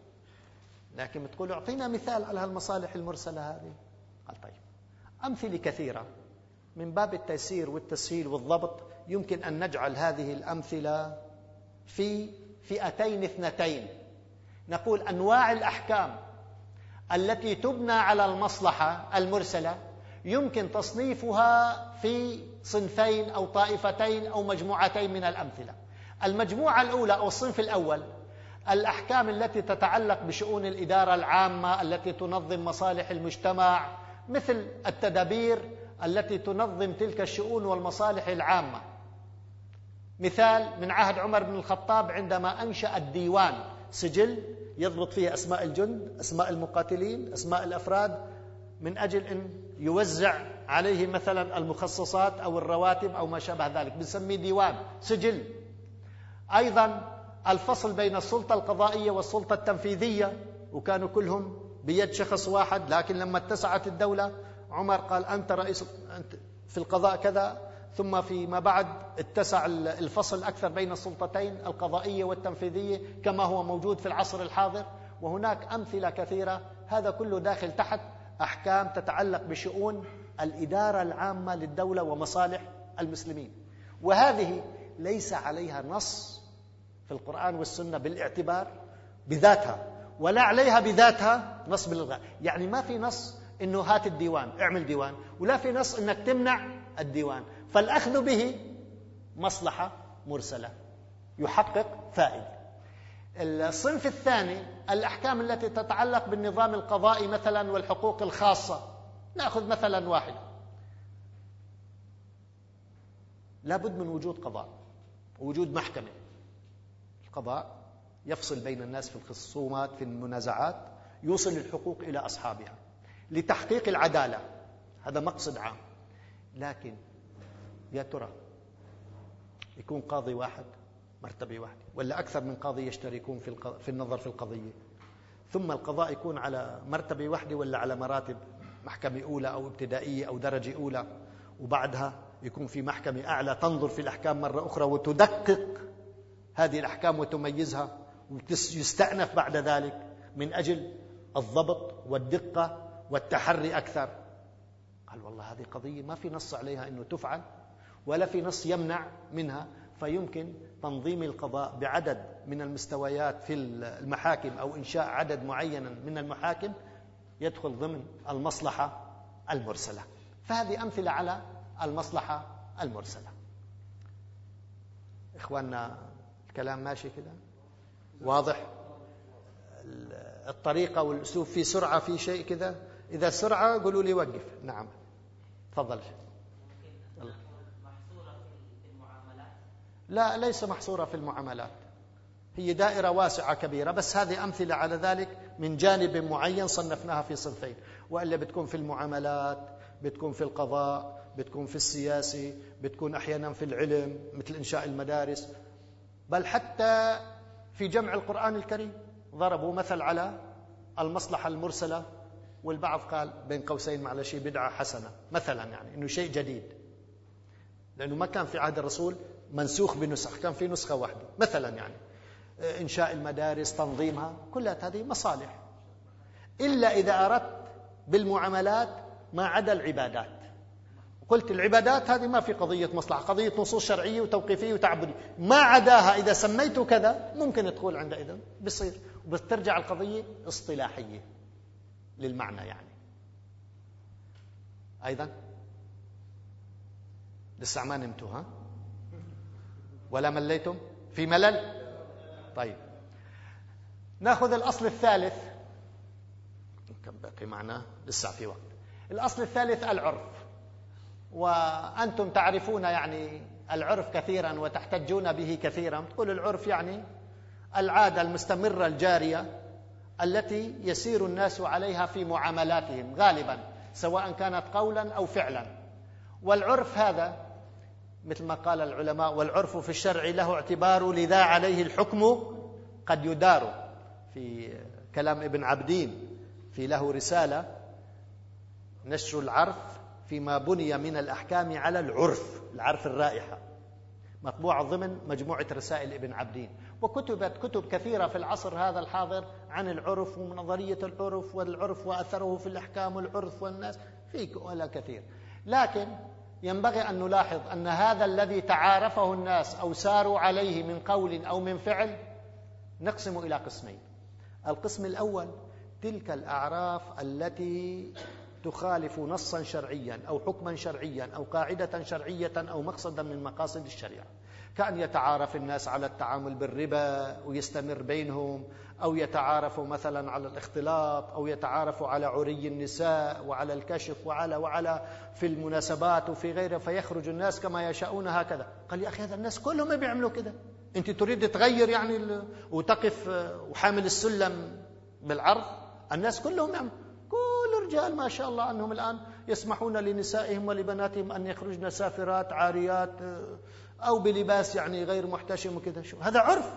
لكن بتقولوا أعطينا مثال على هالمصالح المرسلة هذه. قال طيب، أمثلة كثيرة من باب التيسير والتسهيل والضبط، يمكن أن نجعل هذه الأمثلة في فئتين اثنتين. نقول أنواع الأحكام التي تبنى على المصلحة المرسلة يمكن تصنيفها في صنفين أو طائفتين أو مجموعتين من الأمثلة. المجموعة الأولى أو الصنف الأول الأحكام التي تتعلق بشؤون الإدارة العامة التي تنظم مصالح المجتمع، مثل التدابير التي تنظم تلك الشؤون والمصالح العامة. مثال من عهد عمر بن الخطاب عندما أنشأ الديوان، سجل يضبط فيه أسماء الجند، أسماء المقاتلين، أسماء الأفراد، من أجل أن يوزع عليه مثلا المخصصات أو الرواتب أو ما شابه ذلك، بنسميه ديوان، سجل. أيضا الفصل بين السلطة القضائية والسلطة التنفيذية، وكانوا كلهم بيد شخص واحد، لكن لما اتسعت الدولة عمر قال أنت رئيس أنت في القضاء كذا، ثم فيما بعد اتسع الفصل أكثر بين السلطتين القضائية والتنفيذية كما هو موجود في العصر الحاضر. وهناك أمثلة كثيرة، هذا كله داخل تحت أحكام تتعلق بشؤون الإدارة العامة للدولة ومصالح المسلمين، وهذه ليس عليها نص في القرآن والسنة بالاعتبار بذاتها، ولا عليها بذاتها نص بالإلغاء. يعني ما في نص إنه هات الديوان، اعمل ديوان، ولا في نص إنك تمنع الديوان، فالأخذ به مصلحة مرسلة يحقق فائدة. الصنف الثاني الأحكام التي تتعلق بالنظام القضائي مثلا والحقوق الخاصة. نأخذ مثلا واحد، لابد من وجود قضاء ووجود محكمة. القضاء يفصل بين الناس في الخصومات، في المنازعات، يوصل الحقوق إلى أصحابها لتحقيق العدالة، هذا مقصد عام. لكن يا ترى يكون قاضي واحد مرتبة واحدة ولا أكثر من قاضي يشتركون في في النظر في القضية؟ ثم القضاء يكون على مرتبة واحدة ولا على مراتب، محكمة أولى أو ابتدائية أو درجة أولى، وبعدها يكون في محكمة أعلى تنظر في الأحكام مرة أخرى وتدقق هذه الأحكام وتميزها، ويستأنف بعد ذلك من أجل الضبط والدقة والتحري أكثر. قال والله هذه قضية ما في نص عليها أنه تفعل ولا في نص يمنع منها، فيمكن تنظيم القضاء بعدد من المستويات في المحاكم أو إنشاء عدد معين من المحاكم يدخل ضمن المصلحة المرسلة. فهذه أمثلة على المصلحة المرسلة. إخواننا الكلام ماشي كده واضح؟ الطريقة والأسلوب في سرعة، في شيء كده؟ إذا سرعة قولوا لي وقف. نعم تفضل.
محصورة في المعاملات؟
لا، ليس محصورة في المعاملات، هي دائرة واسعة كبيرة، بس هذه أمثلة على ذلك من جانب معين صنفناها في صنفين. وإلا بتكون في المعاملات، بتكون في القضاء، بتكون في السياسة، بتكون أحيانا في العلم مثل إنشاء المدارس، بل حتى في جمع القرآن الكريم ضربوا مثل على المصلحة المرسلة، والبعض قال بين قوسين على شيء بدعة حسنة مثلا، يعني إنه شيء جديد، لأنه ما كان في عهد الرسول منسوخ بنسخ، كان في نسخة واحدة مثلا، يعني إنشاء المدارس، تنظيمها، كلها هذه مصالح، إلا إذا أردت بالمعاملات ما عدا العبادات. قلت العبادات هذه ما في قضية مصلحة، قضية نصوص شرعية وتوقيفية وتعبدية، ما عداها إذا سميته كذا ممكن تقول عندئذ بصير، بس ترجع القضية اصطلاحية للمعنى. يعني أيضا لسه ما نمتوا ها ولا مليتم في ملل؟ طيب ناخذ الأصل الثالث، كم باقي معنا؟ لسه في وقت. الأصل الثالث العرف، وأنتم تعرفون يعني العرف كثيرا وتحتجون به كثيرا، تقول العرف يعني العادة المستمرة الجارية التي يسير الناس عليها في معاملاتهم غالبا، سواء كانت قولا أو فعلا. والعرف هذا مثل ما قال العلماء: والعرف في الشرع له اعتبار، لذا عليه الحكم قد يدار. في كلام ابن عبدين في له رسالة نشر العرف فيما بني من الأحكام على العرف، العرف الرائحة، مطبوعة ضمن مجموعة رسائل ابن عبدين، وكتبت كتب كثيرة في العصر هذا الحاضر عن العرف ونظرية العرف والعرف وأثره في الأحكام والعرف والناس، في ولا كثير. لكن ينبغي أن نلاحظ أن هذا الذي تعارفه الناس أو ساروا عليه من قول أو من فعل نقسم إلى قسمين. القسم الأول تلك الأعراف التي تخالف نصا شرعيا أو حكما شرعيا أو قاعدة شرعية أو مقصدا من مقاصد الشريعة، كأن يتعارف الناس على التعامل بالربا ويستمر بينهم، أو يتعارفوا مثلا على الاختلاط، أو يتعارفوا على عري النساء وعلى الكشف وعلى وعلى في المناسبات وفي غيرها، فيخرج الناس كما يشاءون هكذا. قال يا أخي هذا الناس كلهم ما بيعملوا كده، أنت تريد تغير يعني وتقف وحامل السلم بالعرض؟ الناس كلهم يعملوا، كل الرجال ما شاء الله أنهم الآن يسمحون لنسائهم ولبناتهم أن يخرجن سافرات عاريات أو بلباس يعني غير محتشم وكذا. شو هذا عرف؟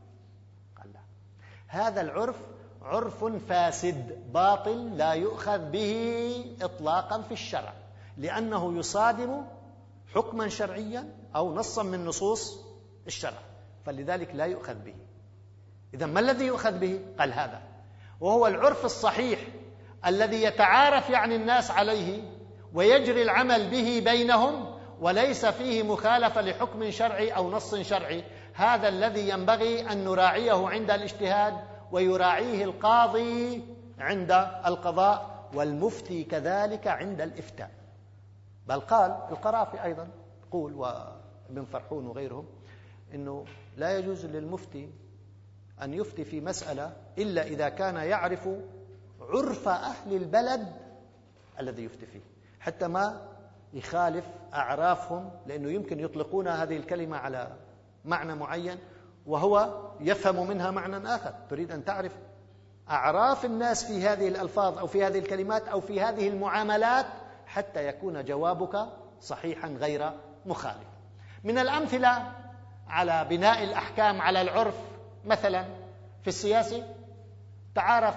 قال لا، هذا العرف عرف فاسد باطل لا يؤخذ به إطلاقا في الشرع، لأنه يصادم حكما شرعيا أو نصا من نصوص الشرع، فلذلك لا يؤخذ به. إذن ما الذي يؤخذ به؟ قال هذا، وهو العرف الصحيح الذي يتعارف يعني الناس عليه ويجري العمل به بينهم وليس فيه مخالفة لحكم شرعي أو نص شرعي. هذا الذي ينبغي أن نراعيه عند الاجتهاد، ويراعيه القاضي عند القضاء، والمفتي كذلك عند الإفتاء. بل قال القرافي أيضا يقول، وابن فرحون وغيرهم، إنه لا يجوز للمفتي أن يفتي في مسألة إلا إذا كان يعرف عرف أهل البلد الذي يفتي فيه، حتى ما يخالف أعرافهم، لأنه يمكن يطلقون هذه الكلمة على معنى معين وهو يفهم منها معنى آخر. تريد أن تعرف أعراف الناس في هذه الألفاظ أو في هذه الكلمات أو في هذه المعاملات حتى يكون جوابك صحيحا غير مخالف. من الأمثلة على بناء الأحكام على العرف، مثلا في السياسة تعارف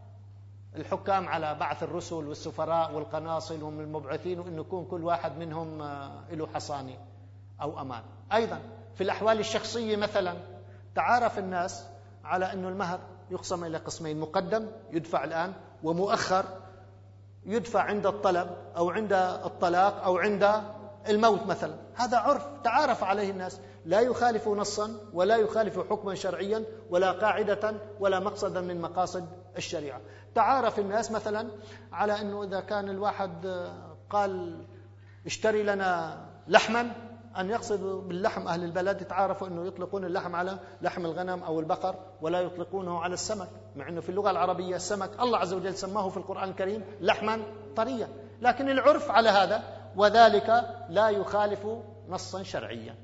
الحكام على بعث الرسل والسفراء والقناصل والمبعوثين، وأن يكون كل واحد منهم له حصانة أو أمان. أيضا في الأحوال الشخصية مثلا تعارف الناس على أن المهر يقسم إلى قسمين: مقدم يدفع الآن، ومؤخر يدفع عند الطلب أو عند الطلاق أو عند الموت مثلا. هذا عرف تعارف عليه الناس، لا يخالف نصا ولا يخالف حكما شرعيا ولا قاعدة ولا مقصدا من مقاصد الشريعة. تعارف الناس مثلا على أنه إذا كان الواحد قال اشتري لنا لحما، أن يقصد باللحم أهل البلد تعارفوا أنه يطلقون اللحم على لحم الغنم أو البقر ولا يطلقونه على السمك، مع أنه في اللغة العربية السمك الله عز وجل سماه في القرآن الكريم لحما طريا، لكن العرف على هذا، وذلك لا يخالف نصا شرعيا.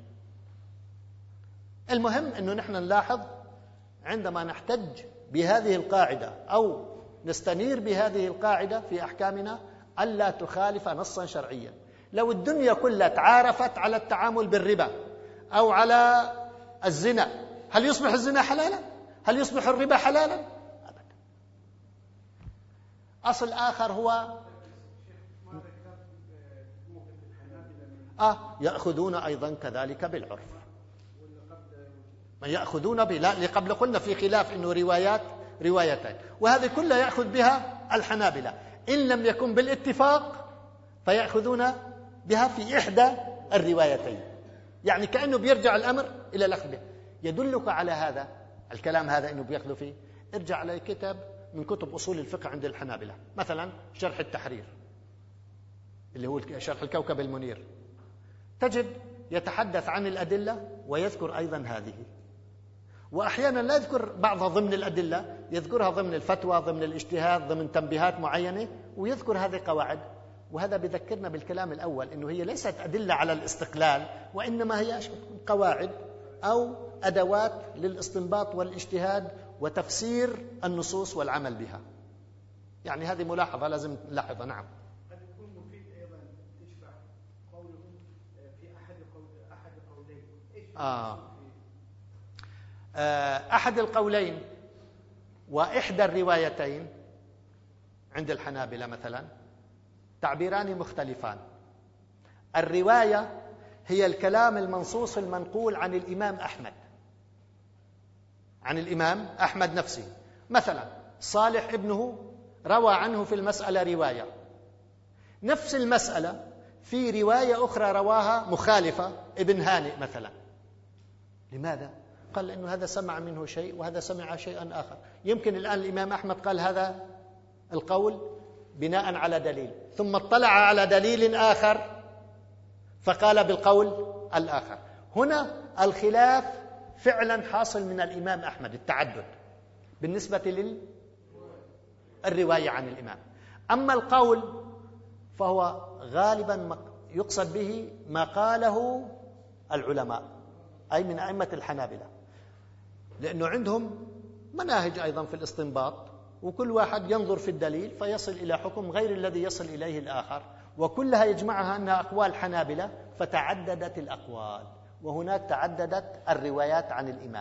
المهم أنه نحن نلاحظ عندما نحتج بهذه القاعدة أو نستنير بهذه القاعدة في أحكامنا، ألا تخالف نصا شرعيا. لو الدنيا كلها تعارفت على التعامل بالربا أو على الزنا، هل يصبح الزنا حلالا؟ هل يصبح الربا حلالا؟ أبدا. أصل آخر هو آه يأخذون أيضا كذلك بالعرف، ما يأخذون به. لا، قبل قلنا في خلاف إنه روايات روايتين، وهذه كلها يأخذ بها الحنابلة. إن لم يكن بالاتفاق فيأخذون بها في إحدى الروايتين، يعني كأنه بيرجع الأمر إلى الأخذ به. يدلك على هذا الكلام هذا إنه بيأخذوا فيه، ارجع على كتاب من كتب أصول الفقه عند الحنابلة، مثلا شرح التحرير اللي هو شرح الكوكب المنير، تجد يتحدث عن الأدلة ويذكر أيضا هذه، وأحيانا لا يذكر بعضها ضمن الأدلة، يذكرها ضمن الفتوى، ضمن الاجتهاد، ضمن تنبيهات معينة، ويذكر هذه قواعد. وهذا بذكرنا بالكلام الأول إنه هي ليست أدلة على الاستقلال، وإنما هي قواعد أو أدوات للاستنباط والاجتهاد وتفسير النصوص والعمل بها. يعني هذه ملاحظة لازم نلاحظها. نعم.
قد يكون مفيد أيضا تشبع قولهم في أحد أحد قولين.
آه. أحد القولين وإحدى الروايتين عند الحنابلة مثلا تعبيران مختلفان. الرواية هي الكلام المنصوص المنقول عن الإمام أحمد، عن الإمام أحمد نفسه. مثلا صالح ابنه روى عنه في المسألة رواية، نفس المسألة في رواية أخرى رواها مخالفة ابن هانئ مثلا. لماذا؟ قال لأنه هذا سمع منه شيء وهذا سمع شيئا آخر. يمكن الآن الإمام أحمد قال هذا القول بناء على دليل، ثم اطلع على دليل آخر فقال بالقول الآخر. هنا الخلاف فعلا حاصل من الإمام أحمد، التعدد بالنسبة للرواية عن الإمام. أما القول فهو غالبا يقصد به ما قاله العلماء، أي من أئمة الحنابلة، لأنه عندهم مناهج أيضا في الاستنباط، وكل واحد ينظر في الدليل فيصل إلى حكم غير الذي يصل إليه الآخر، وكلها يجمعها أنها أقوال حنابلة، فتعددت الأقوال، وهناك تعددت الروايات عن الإمام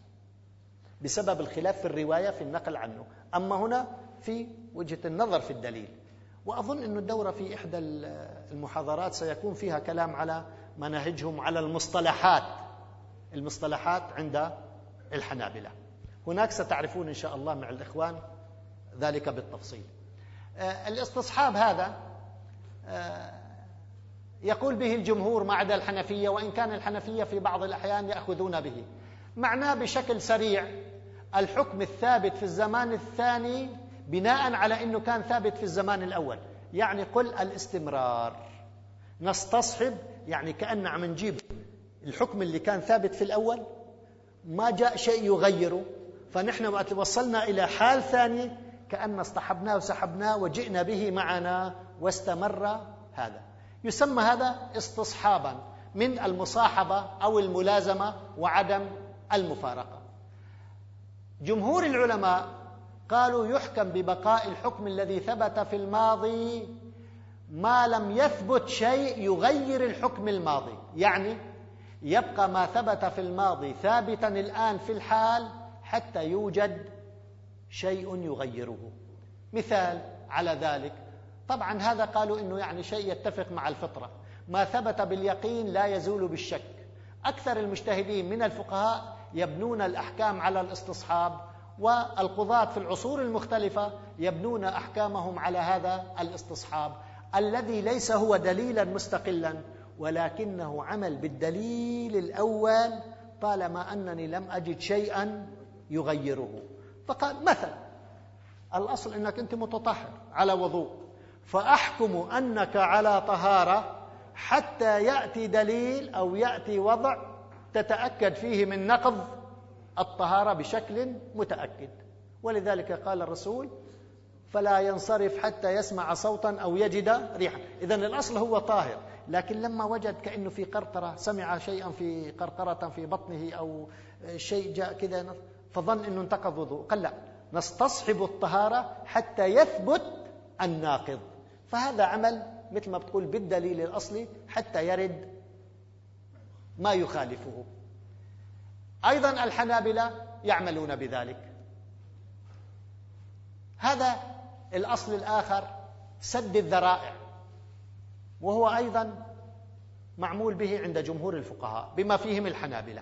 بسبب الخلاف في الرواية في النقل عنه. أما هنا في وجهة النظر في الدليل. وأظن أن الدورة في إحدى المحاضرات سيكون فيها كلام على مناهجهم على المصطلحات المصطلحات عند الحنابلة. هناك ستعرفون إن شاء الله مع الإخوان ذلك بالتفصيل. آه الاستصحاب هذا آه يقول به الجمهور ما عدا الحنفية، وإن كان الحنفية في بعض الأحيان يأخذون به. معناه بشكل سريع الحكم الثابت في الزمان الثاني بناء على أنه كان ثابت في الزمان الأول. يعني قل الاستمرار، نستصحب يعني كأن عم نجيب الحكم اللي كان ثابت في الأول، ما جاء شيء يغيره، فنحن وقت وصلنا إلى حال ثاني كأن اصطحبناه وسحبناه وجئنا به معنا واستمر. هذا يسمى هذا استصحابا من المصاحبة أو الملازمة وعدم المفارقة. جمهور العلماء قالوا يحكم ببقاء الحكم الذي ثبت في الماضي ما لم يثبت شيء يغير الحكم الماضي، يعني يبقى ما ثبت في الماضي ثابتا الآن في الحال حتى يوجد شيء يغيره. مثال على ذلك، طبعا هذا قالوا إنه يعني شيء يتفق مع الفطرة، ما ثبت باليقين لا يزول بالشك. أكثر المجتهدين من الفقهاء يبنون الأحكام على الاستصحاب، والقضاة في العصور المختلفة يبنون أحكامهم على هذا الاستصحاب الذي ليس هو دليلا مستقلا، ولكنه عمل بالدليل الأول طالما أنني لم أجد شيئا يغيره. فقال مثلا الأصل أنك أنت متطهر على وضوء، فأحكم أنك على طهارة حتى يأتي دليل أو يأتي وضع تتأكد فيه من نقض الطهارة بشكل متأكد. ولذلك قال الرسول فلا ينصرف حتى يسمع صوتا أو يجد ريحا. إذن الأصل هو طاهر، لكن لما وجد كأنه في قرقرة، سمع شيئا في قرقرة في بطنه أو شيء جاء كذا فظن أنه انتقض وضوء، قال لا، نستصحب الطهارة حتى يثبت الناقض. فهذا عمل مثل ما بتقول بالدليل الأصلي حتى يرد ما يخالفه. أيضا الحنابلة يعملون بذلك. هذا الأصل الآخر سد الذرائع، وهو أيضا معمول به عند جمهور الفقهاء بما فيهم الحنابلة.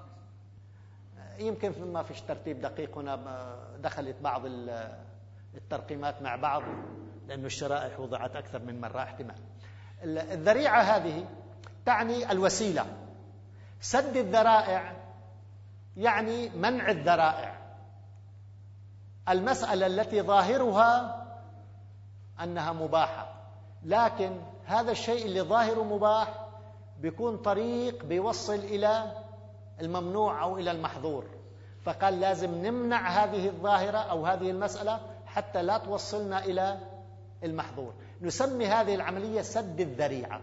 يمكن ما فيش ترتيب دقيق هنا، دخلت بعض الترقيمات مع بعض لأن الشرائح وضعت أكثر من مرة احتمال. الذريعة هذه تعني الوسيلة، سد الذرائع يعني منع الذرائع. المسألة التي ظاهرها أنها مباحة، لكن هذا الشيء اللي ظاهره مباح بيكون طريق بيوصل إلى الممنوع أو إلى المحظور، فقال لازم نمنع هذه الظاهرة أو هذه المسألة حتى لا توصلنا إلى المحظور. نسمي هذه العملية سد الذريعة.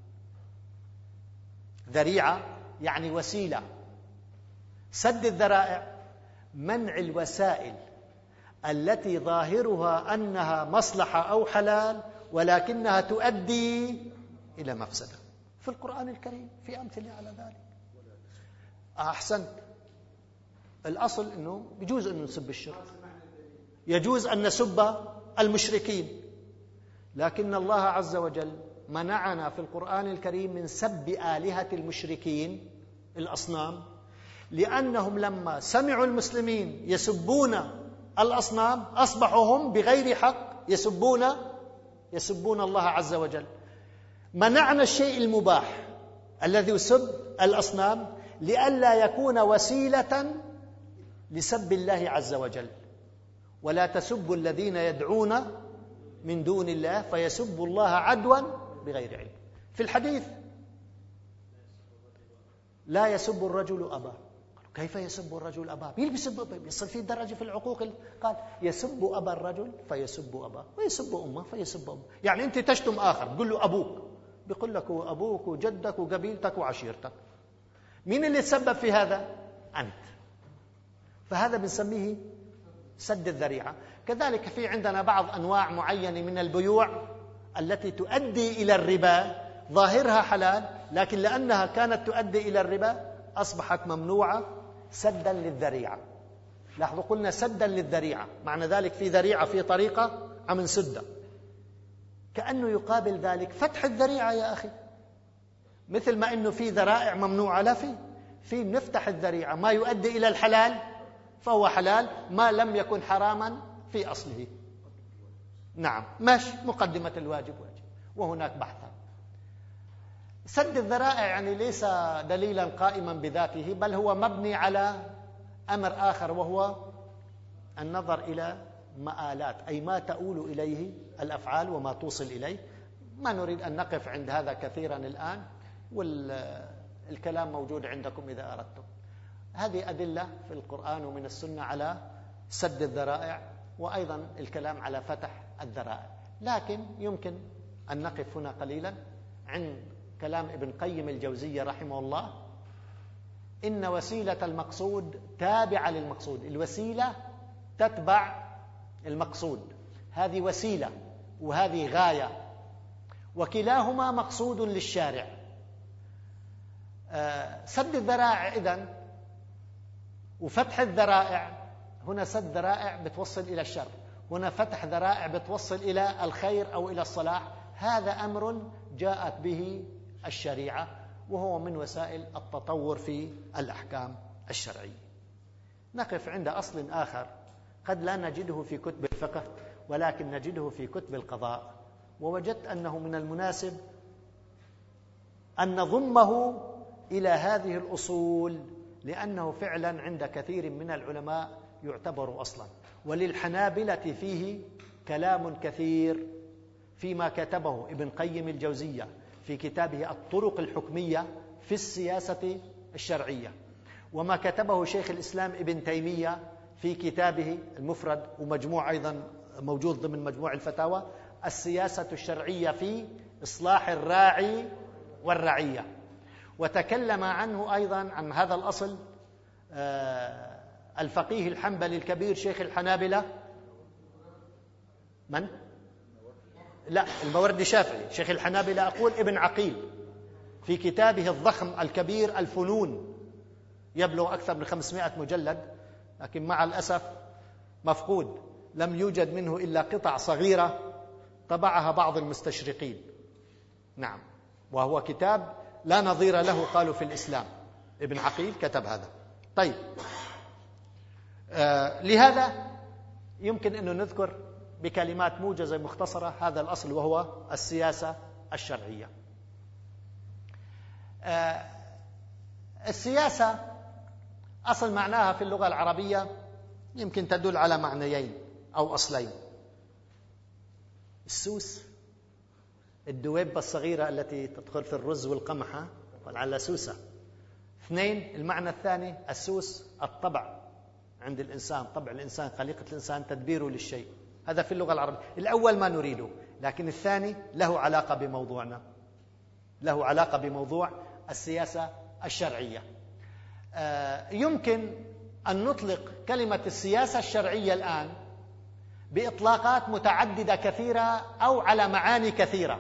ذريعة يعني وسيلة، سد الذرائع منع الوسائل التي ظاهرها أنها مصلحة أو حلال ولكنها تؤدي إلى مفسدة. في القرآن الكريم في أمثلة على ذلك. أحسنت. الأصل أنه يجوز أن نسب الشرك، يجوز أن نسب المشركين، لكن الله عز وجل منعنا في القرآن الكريم من سب آلهة المشركين الأصنام، لأنهم لما سمعوا المسلمين يسبون الأصنام أصبحوا هم بغير حق يسبون يسبون الله عز وجل. منعنا الشيء المباح الذي يسب الأصنام لئلا يكون وسيلة لسب الله عز وجل. ولا تسبوا الذين يدعون من دون الله فيسبوا الله عدوا بغير علم. في الحديث لا يسب الرجل أباه. كيف يسب الرجل أباه؟ مين بيسب؟ يصل فيه درجة في العقوق. قال يسب أبا الرجل فيسب أباه، ويسب أمه فيسب أمه. يعني أنت تشتم آخر بقول له أبوك، بيقول لك هو أبوك وجدك وقبيلتك وعشيرتك. مين اللي تسبب في هذا؟ أنت. فهذا بنسميه سد الذريعة. كذلك في عندنا بعض أنواع معينة من البيوع التي تؤدي إلى الربا، ظاهرها حلال لكن لأنها كانت تؤدي إلى الربا أصبحت ممنوعة سدا للذريعة. لاحظوا قلنا سدا للذريعة، معنى ذلك في ذريعة في طريقة عم نسدها، كأنه يقابل ذلك فتح الذريعة يا أخي. مثل ما أنه في ذرائع ممنوعة، لا في في نفتح الذريعة، ما يؤدي إلى الحلال فهو حلال ما لم يكن حراما في أصله. نعم ماشي، مقدمة الواجب واجب وهناك بحثا. سد الذرائع يعني ليس دليلا قائما بذاته، بل هو مبني على أمر آخر وهو النظر إلى مآلات، أي ما تؤول إليه الأفعال وما توصل إليه. ما نريد أن نقف عند هذا كثيرا الآن، والكلام موجود عندكم إذا أردتم. هذه أدلة في القرآن ومن السنة على سد الذرائع، وأيضا الكلام على فتح الذرائع. لكن يمكن أن نقف هنا قليلا عند كلام ابن قيم الجوزية رحمه الله: إن وسيلة المقصود تابعة للمقصود. الوسيلة تتبع المقصود، هذه وسيلة وهذه غاية، وكلاهما مقصود للشارع. سد الذرائع إذن وفتح الذرائع، هنا سد ذرائع بتوصل إلى الشر، هنا فتح ذرائع بتوصل إلى الخير أو إلى الصلاح. هذا أمر جاءت به الشريعة، وهو من وسائل التطور في الأحكام الشرعية. نقف عند أصل آخر قد لا نجده في كتب الفقه ولكن نجده في كتب القضاء، ووجدت أنه من المناسب أن نضمه إلى هذه الأصول، لأنه فعلا عند كثير من العلماء يعتبر أصلا. وللحنابلة فيه كلام كثير فيما كتبه ابن قيم الجوزية في كتابه الطرق الحكمية في السياسة الشرعية، وما كتبه شيخ الإسلام ابن تيمية في كتابه المفرد، ومجموع أيضا موجود ضمن مجموع الفتاوى، السياسة الشرعية في إصلاح الراعي والرعية. وتكلم عنه أيضا عن هذا الأصل الفقيه الحنبلي الكبير شيخ الحنابلة من؟ لا، الماوردي شافعي. شيخ الحنابلة أقول ابن عقيل في كتابه الضخم الكبير الفنون، يبلغ أكثر من خمسمائة مجلد، لكن مع الأسف مفقود، لم يوجد منه إلا قطع صغيرة طبعها بعض المستشرقين. نعم، وهو كتاب لا نظير له قالوا في الإسلام. ابن عقيل كتب هذا. طيب، آه لهذا يمكن أن نذكر بكلمات موجزة مختصرة هذا الأصل، وهو السياسة الشرعية. آه السياسة أصل معناها في اللغة العربية يمكن تدل على معنيين أو أصلين. السوس، الدويبة الصغيرة التي تدخل في الرز والقمح، قال على سوسة. اثنين، المعنى الثاني السوس الطبع عند الإنسان، طبع الإنسان، خليقة الإنسان، تدبيره للشيء. هذا في اللغة العربية. الأول ما نريده، لكن الثاني له علاقة بموضوعنا، له علاقة بموضوع السياسة الشرعية. آه يمكن أن نطلق كلمة السياسة الشرعية الآن بإطلاقات متعددة كثيرة أو على معاني كثيرة.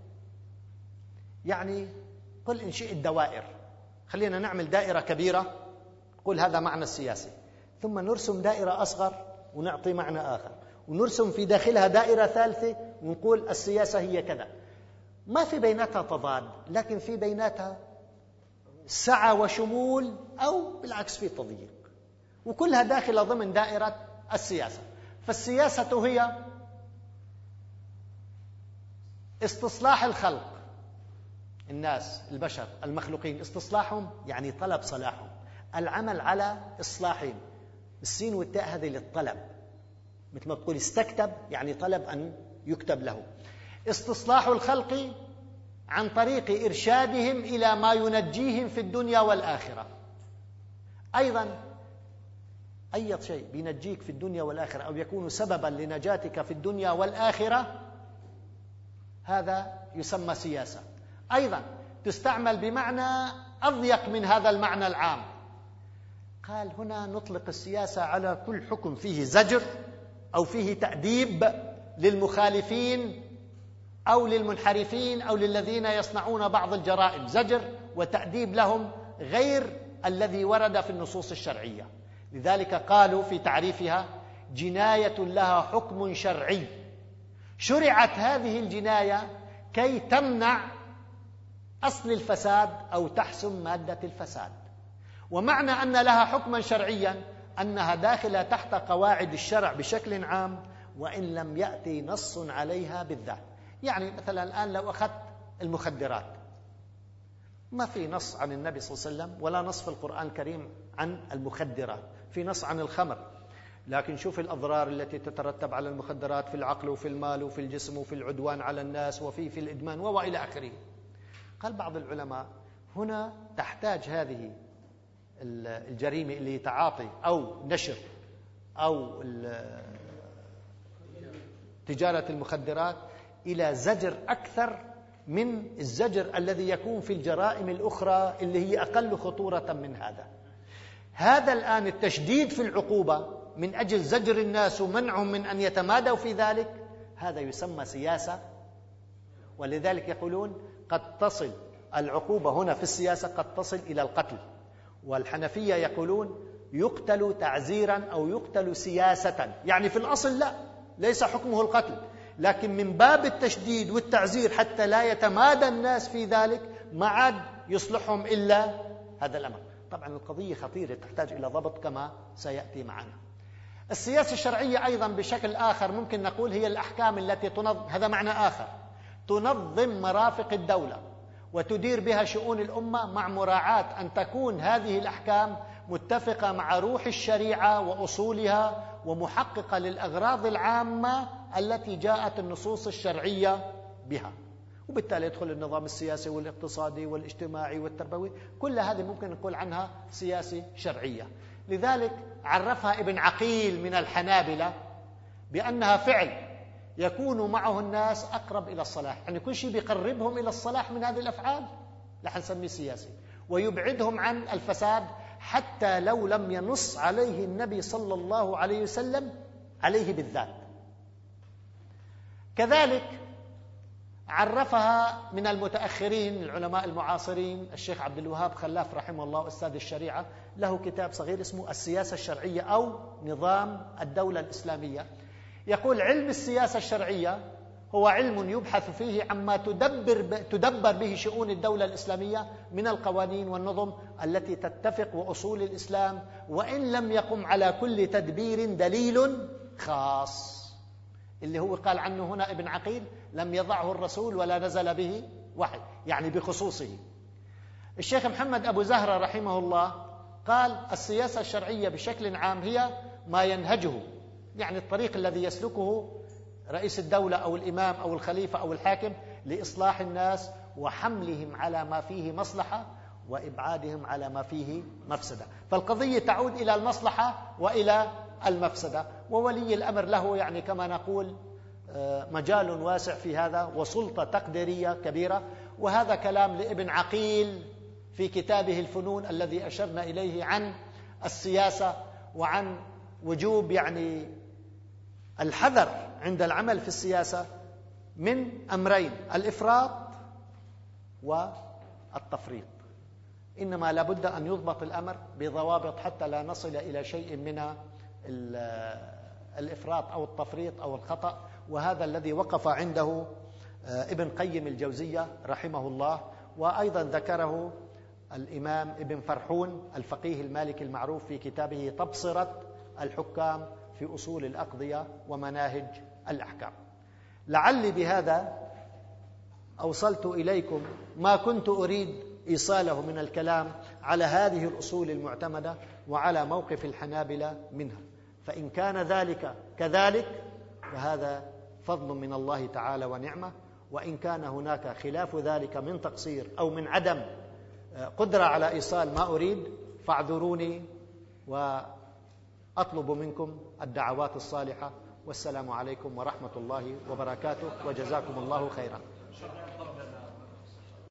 يعني قل إن شئت دوائر، خلينا نعمل دائرة كبيرة قل هذا معنى السياسي، ثم نرسم دائرة أصغر ونعطي معنى آخر، ونرسم في داخلها دائرة ثالثة ونقول السياسة هي كذا. ما في بيناتها تضاد، لكن في بيناتها سعة وشمول، أو بالعكس في تضييق، وكلها داخلة ضمن دائرة السياسة. فالسياسة هي استصلاح الخلق، الناس، البشر، المخلوقين، استصلاحهم يعني طلب صلاحهم، العمل على إصلاحهم. السين والتاء هذه للطلب، مثل ما تقول استكتب يعني طلب أن يكتب له. استصلاح الخلق عن طريق إرشادهم إلى ما ينجيهم في الدنيا والآخرة. أيضا أي شيء بينجيك في الدنيا والآخرة أو يكون سببا لنجاتك في الدنيا والآخرة هذا يسمى سياسة. أيضا تستعمل بمعنى أضيق من هذا المعنى العام. قال هنا نطلق السياسة على كل حكم فيه زجر أو فيه تأديب للمخالفين أو للمنحرفين أو للذين يصنعون بعض الجرائم، زجر وتأديب لهم غير الذي ورد في النصوص الشرعية. لذلك قالوا في تعريفها جناية لها حكم شرعي، شرعت هذه الجناية كي تمنع أصل الفساد أو تحسم مادة الفساد. ومعنى أن لها حكما شرعيا أنها داخلة تحت قواعد الشرع بشكل عام وإن لم يأتي نص عليها بالذات. يعني مثلا الآن لو أخذت المخدرات، ما في نص عن النبي صلى الله عليه وسلم ولا نص في القرآن الكريم عن المخدرات، في نص عن الخمر، لكن شوف الأضرار التي تترتب على المخدرات في العقل وفي المال وفي الجسم وفي العدوان على الناس وفي في الإدمان وإلى آخره. قال بعض العلماء هنا تحتاج هذه الجريمة اللي تعاطي أو نشر أو تجارة المخدرات إلى زجر أكثر من الزجر الذي يكون في الجرائم الأخرى اللي هي أقل خطورة من هذا. هذا الآن التشديد في العقوبة من أجل زجر الناس ومنعهم من أن يتمادوا في ذلك، هذا يسمى سياسة. ولذلك يقولون قد تصل العقوبة هنا في السياسة قد تصل إلى القتل. والحنفية يقولون يقتل تعزيرا أو يقتل سياسة، يعني في الأصل لا، ليس حكمه القتل، لكن من باب التشديد والتعزير حتى لا يتمادى الناس في ذلك ما عاد يصلحهم إلا هذا الأمر. طبعا القضية خطيرة تحتاج إلى ضبط كما سيأتي معنا. السياسة الشرعية أيضا بشكل آخر ممكن نقول هي الأحكام التي تنظم، هذا معنى آخر، تنظم مرافق الدولة وتدير بها شؤون الأمة مع مراعاة أن تكون هذه الأحكام متفقة مع روح الشريعة وأصولها ومحققة للأغراض العامة التي جاءت النصوص الشرعية بها. وبالتالي يدخل النظام السياسي والاقتصادي والاجتماعي والتربوي، كل هذه ممكن نقول عنها سياسة شرعية. لذلك عرفها ابن عقيل من الحنابلة بأنها فعل يكون معه الناس أقرب إلى الصلاح، يعني كل شيء بيقربهم إلى الصلاح من هذه الأفعال رح نسميه سياسي، ويبعدهم عن الفساد حتى لو لم ينص عليه النبي صلى الله عليه وسلم عليه بالذات. كذلك عرفها من المتأخرين العلماء المعاصرين الشيخ عبد الوهاب خلاف رحمه الله أستاذ الشريعة، له كتاب صغير اسمه السياسة الشرعية أو نظام الدولة الإسلامية. يقول علم السياسة الشرعية هو علم يبحث فيه عما تدبر تدبر به شؤون الدولة الإسلامية من القوانين والنظم التي تتفق وأصول الإسلام، وإن لم يقم على كل تدبير دليل خاص، اللي هو قال عنه هنا ابن عقيل لم يضعه الرسول ولا نزل به وحي، يعني بخصوصه. الشيخ محمد أبو زهرة رحمه الله قال السياسة الشرعية بشكل عام هي ما ينهجه، يعني الطريق الذي يسلكه رئيس الدولة أو الإمام أو الخليفة أو الحاكم لإصلاح الناس وحملهم على ما فيه مصلحة وإبعادهم على ما فيه مفسدة. فالقضية تعود إلى المصلحة وإلى المفسدة، وولي الأمر له يعني كما نقول مجال واسع في هذا وسلطة تقديرية كبيرة. وهذا كلام لابن عقيل في كتابه الفنون الذي أشرنا إليه عن السياسة وعن وجوب يعني الحذر عند العمل في السياسة من أمرين: الإفراط والتفريط. إنما لابد أن يضبط الأمر بضوابط حتى لا نصل إلى شيء من الإفراط أو التفريط أو الخطأ. وهذا الذي وقف عنده ابن قيم الجوزية رحمه الله، وأيضا ذكره الإمام ابن فرحون الفقيه المالكي المعروف في كتابه تبصرة الحكام في أصول الأقضية ومناهج الأحكام. لعلي بهذا أوصلت إليكم ما كنت أريد إيصاله من الكلام على هذه الأصول المعتمدة وعلى موقف الحنابلة منها. فإن كان ذلك كذلك فهذا فضل من الله تعالى ونعمة، وإن كان هناك خلاف ذلك من تقصير أو من عدم قدرة على إيصال ما أريد فاعذروني، وأطلب منكم الدعوات الصالحة. والسلام عليكم ورحمة الله وبركاته، وجزاكم الله خيرا.